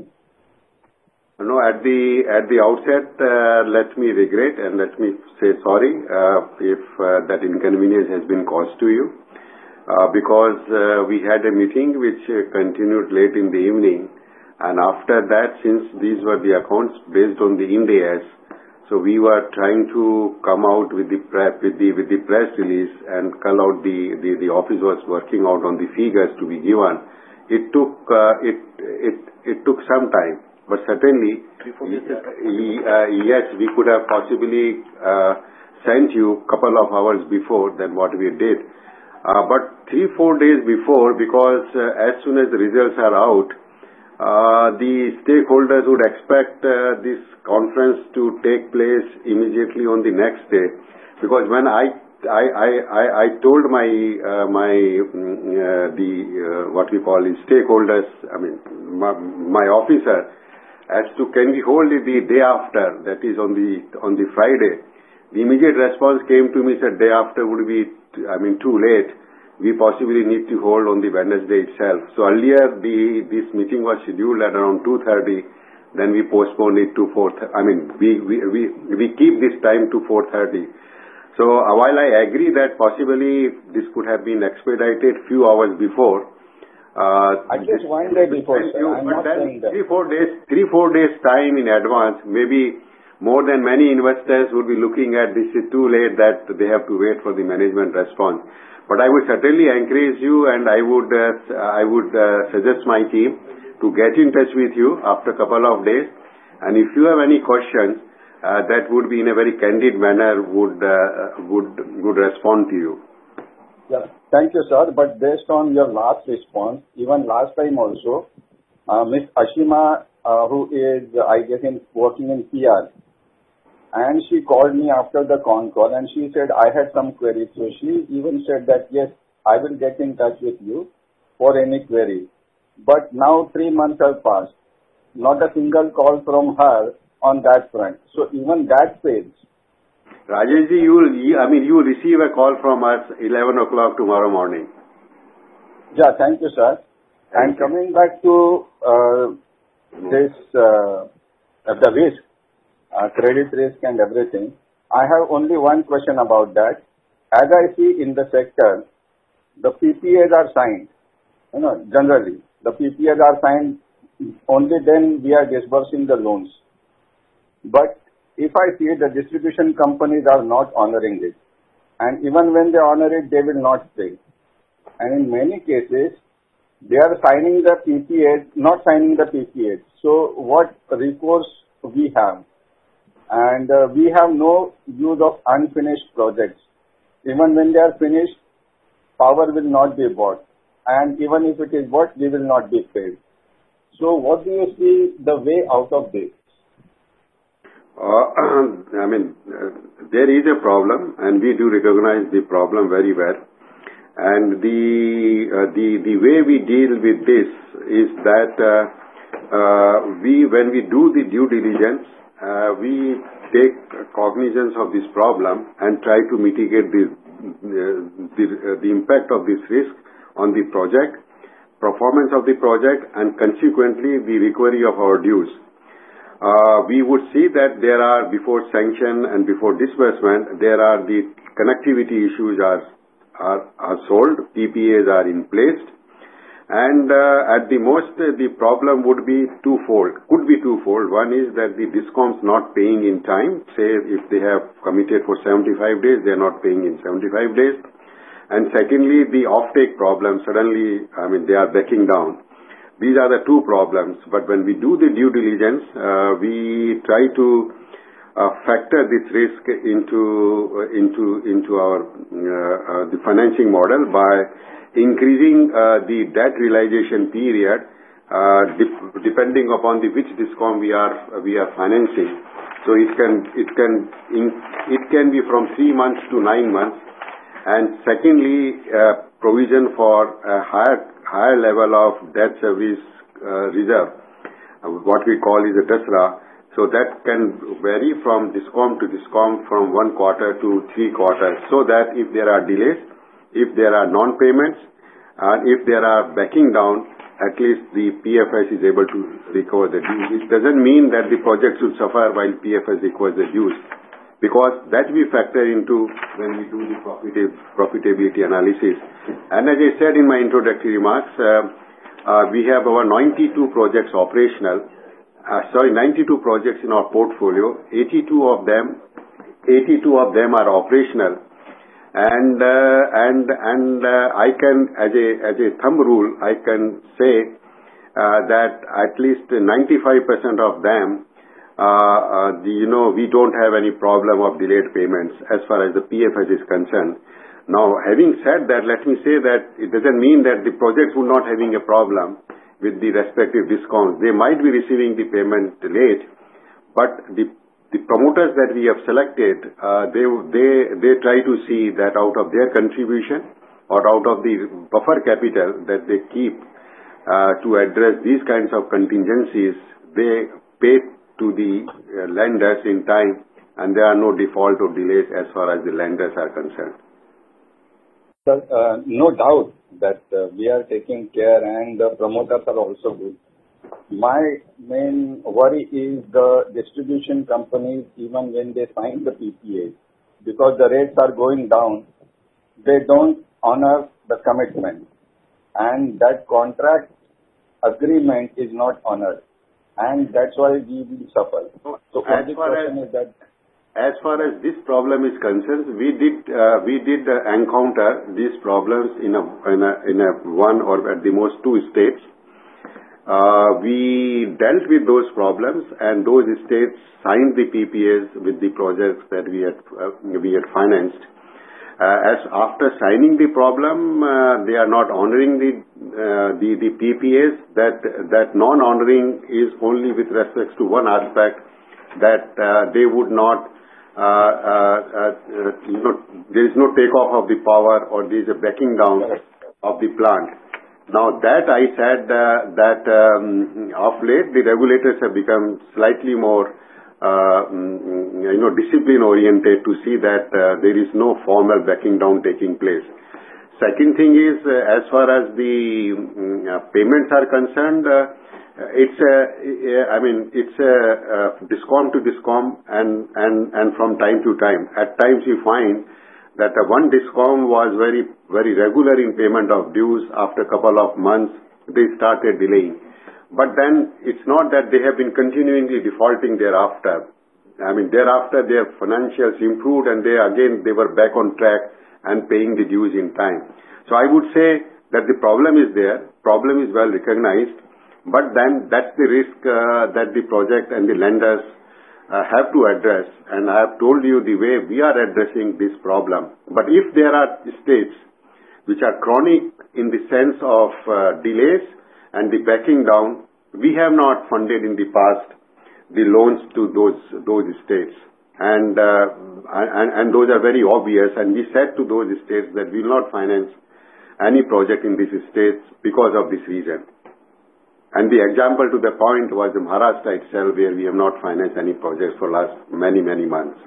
S1: No, at the at the outset, uh, let me regret and let me say sorry uh, if uh, that inconvenience has been caused to you. Uh, because uh, we had a meeting which uh, continued late in the evening, and after that, since these were the accounts based on the Ind AS, so we were trying to come out with the pre- with the with the press release and call out the, the the office was working out on the figures to be given. It took uh, it it it took some time, but certainly uh, yes, we could have possibly uh, sent you a couple of hours before than what we did. Uh, but three, four days before, because uh, as soon as the results are out, uh, the stakeholders would expect uh, this conference to take place immediately on the next day. Because when I I I, I, I told my uh, my uh, the uh, what we call is stakeholders, I mean my, my officer, as to can we hold it the day after, that is on the on the Friday. The immediate response came to me, said day after would be, I mean, too late. We possibly need to hold on the Wednesday itself. So earlier, the this meeting was scheduled at around two thirty. Then we postponed it to four. I mean, we we we we keep this time to four thirty. So uh, while I agree that possibly this could have been expedited few hours before. Uh,
S8: I just one day before, sir.
S1: You,
S8: I'm
S1: but
S8: not
S1: then
S8: saying that.
S1: three four days three four days time in advance, maybe. More than many investors would be looking at this is too late that they have to wait for the management response. But I would certainly encourage you and I would uh, I would uh, suggest my team to get in touch with you after a couple of days. And if you have any questions, uh, that would be in a very candid manner would uh, would would respond to you.
S8: Yeah, thank you, sir. But based on your last response, even last time also, uh, Miss Ashima, uh, who is, uh, I guess, in, working in P R, and she called me after the con call and she said, I had some queries. So she even said that, yes, I will get in touch with you for any query. But now three months have passed. Not a single call from her on that front. So even that fails.
S1: Rajeshji, you will, I mean, you will receive a call from us eleven o'clock tomorrow morning.
S8: Yeah, thank you, sir.
S1: Thank
S8: and
S1: you.
S8: Coming back to uh, this, uh, the risk, uh, credit risk and everything, I have only one question about that. As I see in the sector, the P P As are signed, you know, generally. The P P As are signed, only then we are disbursing the loans. But if I see the distribution companies are not honoring it, and even when they honor it, they will not pay. And in many cases, they are signing the P P As, not signing the P P As. So what recourse we have? And uh, we have no use of unfinished projects. Even when they are finished, power will not be bought. And even if it is bought, we will not be paid. So what do you see the way out of this?
S1: Uh, I mean, uh, there is a problem, and we do recognize the problem very well. And the uh, the the way we deal with this is that uh, uh, we, when we do the due diligence, uh, we take cognizance of this problem and try to mitigate the uh, the, uh, the impact of this risk on the project, performance of the project, and consequently the recovery of our dues. Uh, we would see that there are, before sanction and before disbursement, there are the connectivity issues are are, are solved, P P As are in place, and uh, at the most uh, the problem would be twofold, could be twofold. One is that the DISCOMs not paying in time, say if they have committed for seventy-five days, they are not paying in seventy-five days. And secondly, the offtake problem, suddenly, I mean, they are backing down. These are the two problems. But when we do the due diligence, uh, we try to uh, factor this risk into uh, into into our uh, uh, the financing model by increasing uh, the debt realization period uh, dep- depending upon the which discom we are uh, we are financing. So it can it can in, it can be from three months to nine months. And secondly, uh, provision for a higher higher level of debt service uh, reserve, uh, what we call is a D S R A. So that can vary from discom to discom from one quarter to three quarters, so that if there are delays, if there are non-payments, and if there are backing down, at least the P F S is able to recover the dues. It doesn't mean that the project should suffer while P F S recovers the dues, because that we factor into when we do the profit- profitability analysis. And as I said in my introductory remarks, uh, uh, we have our ninety-two projects operational, uh, sorry, ninety-two projects in our portfolio. eighty-two of them, eighty-two of them are operational. And, uh, and, and uh, I can, as a, as a thumb rule, I can say uh, that at least ninety-five percent of them Uh, uh, the, you know, we don't have any problem of delayed payments as far as the P F S is concerned. Now, having said that, let me say that it doesn't mean that the projects would not having a problem with the respective discounts. They might be receiving the payment late, but the the promoters that we have selected, uh, they they they try to see that out of their contribution or out of the buffer capital that they keep uh, to address these kinds of contingencies, they pay to the uh, lenders in time, and there are no default or delays as far as the lenders are concerned.
S8: Sir, uh, no doubt that uh, we are taking care and the promoters are also good. My main worry is the distribution companies, even when they sign the P P A, because the rates are going down, they don't honor the commitment, and that contract agreement is not honored. And that's why we will suffer. So
S1: as far as,
S8: is that
S1: as far as this problem is concerned, we did uh, we did uh, encounter these problems in a in a in a one or at the most two states. Uh, we dealt with those problems, and those states signed the P P As with the projects that we had uh, we had financed. Uh, as after signing the problem, uh, they are not honoring the, uh, the the P P As. That that non-honoring is only with respect to one aspect, that uh, they would not, uh, uh, uh, you know, there is no takeoff of the power, or there is a backing down of the plant. Now that I said uh, that um, of late the regulators have become slightly more Uh, you know, discipline-oriented to see that uh, there is no formal backing down taking place. Second thing is, uh, as far as the um, uh, payments are concerned, uh, it's a, I mean, it's a uh, discom to discom, and, and, and from time to time. At times you find that uh, one discom was very, very regular in payment of dues. After a couple of months, they started delaying. But then it's not that they have been continually defaulting thereafter. I mean, thereafter their financials improved, and they again, they were back on track and paying the dues in time. So I would say that the problem is there, problem is well recognized, but then that's the risk uh, that the project and the lenders uh, have to address. And I have told you the way we are addressing this problem. But if there are states which are chronic in the sense of uh, delays and the backing down, we have not funded in the past the loans to those those states, and uh, and, and those are very obvious. And we said to those states that we will not finance any project in these states because of this reason. And the example to the point was the Maharashtra itself, where we have not financed any projects for last many many months.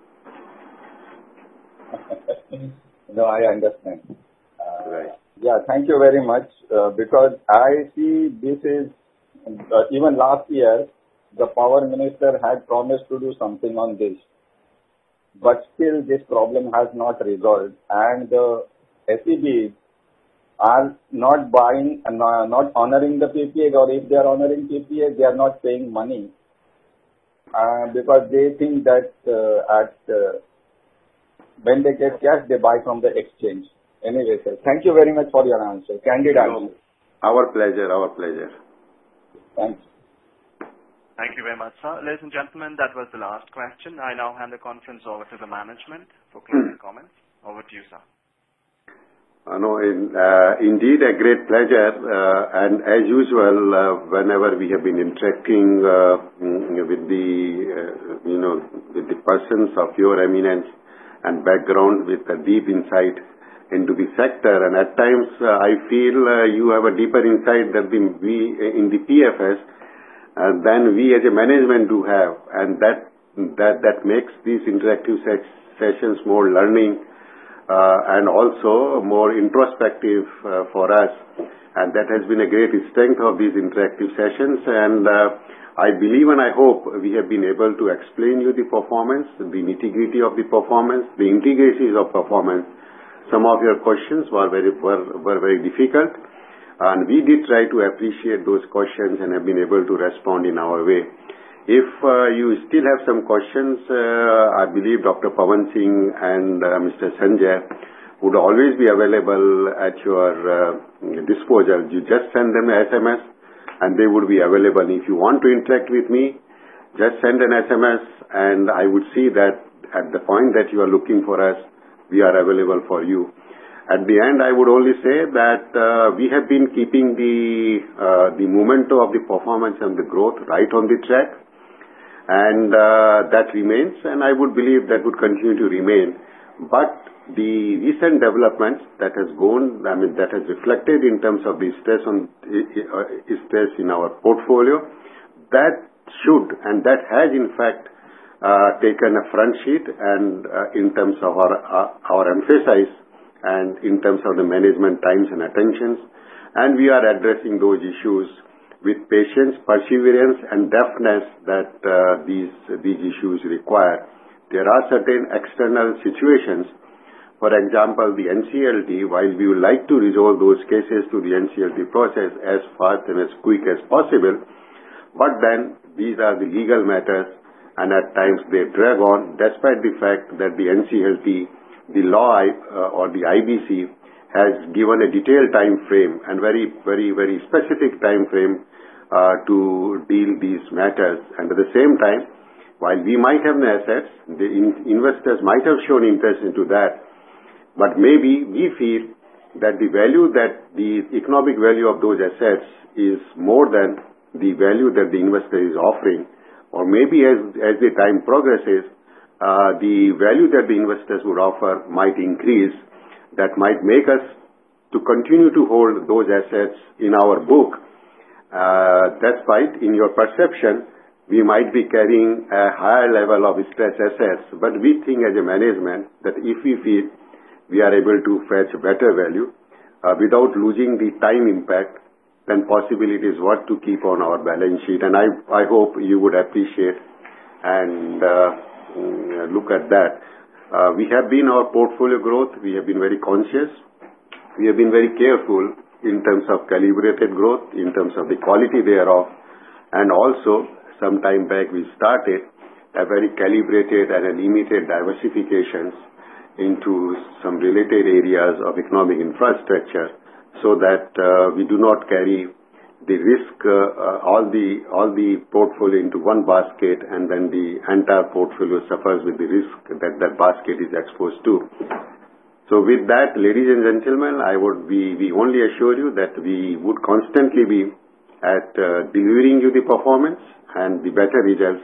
S8: No, I understand. Uh,
S1: right.
S8: Yeah, thank you very much, uh, because I see this is, uh, even last year, the power minister had promised to do something on this, but still this problem has not resolved, and the S E Bs are not buying, uh, not honoring the P P As, or if they are honoring P P As, they are not paying money, uh, because they think that uh, at uh, when they get cash, they buy from the exchange. Anyway, sir, thank you very much for your answer. Candid answer.
S1: Our pleasure, our pleasure.
S8: Thanks.
S3: Thank you very much, sir. Ladies and gentlemen, that was the last question. I now hand the conference over to the management for closing comments. Over to you, sir.
S1: Uh, no, in, uh, indeed a great pleasure. Uh, and as usual, uh, whenever we have been interacting uh, with the, uh, you know, with the persons of your eminence and background with a deep insight into the sector, and at times uh, I feel uh, you have a deeper insight than the, we in the P F S uh, than we as a management do have, and that that that makes these interactive se- sessions more learning uh, and also more introspective uh, for us, and that has been a great strength of these interactive sessions. And uh, I believe and I hope we have been able to explain you the performance, the nitty-gritty of the performance, the intricacies of performance. Some of your questions were very were, were very difficult, and we did try to appreciate those questions and have been able to respond in our way. If uh, you still have some questions, uh, I believe Doctor Pawan Singh and uh, Mister Sanjay would always be available at your uh, disposal. You just send them an S M S and they would be available. If you want to interact with me, just send an S M S and I would see that at the point that you are looking for us, we are available for you. At the end, I would only say that uh, we have been keeping the uh, the momentum of the performance and the growth right on the track, and uh, that remains, and I would believe that would continue to remain. But the recent developments that has gone, I mean, that has reflected in terms of the stress on uh, stress in our portfolio, that should and that has in fact Uh, taken a front sheet and uh, in terms of our uh, our emphasis and in terms of the management times and attentions, and we are addressing those issues with patience, perseverance and deftness that uh, these these issues require. There are certain external situations, for example the N C L T, while we would like to resolve those cases to the N C L T process as fast and as quick as possible, but then these are the legal matters and at times they drag on, despite the fact that the N C L T, the law uh, or the I B C has given a detailed time frame and very, very, very specific time frame uh, to deal these matters. And at the same time, while we might have the assets, the in- investors might have shown interest into that, but maybe we feel that the value that the economic value of those assets is more than the value that the investor is offering. Or maybe as, as the time progresses, uh, the value that the investors would offer might increase. That might make us to continue to hold those assets in our book. Uh, despite, in your perception, we might be carrying a higher level of stress assets. But we think as a management that if we feel we are able to fetch better value uh, without losing the time impact, then possibly it is worth to keep on our balance sheet. And I, I hope you would appreciate and uh, look at that. Uh, we have been our portfolio growth. We have been very conscious. We have been very careful in terms of calibrated growth, in terms of the quality thereof. And also, some time back we started a very calibrated and limited diversifications into some related areas of economic infrastructure, so that uh, we do not carry the risk, uh, uh, all the all the portfolio into one basket, and then the entire portfolio suffers with the risk that that basket is exposed to. So with that, ladies and gentlemen, I would we, we only assure you that we would constantly be at uh, delivering you the performance and the better results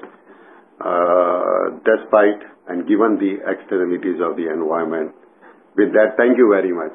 S1: uh, despite and given the externalities of the environment. With that, thank you very much.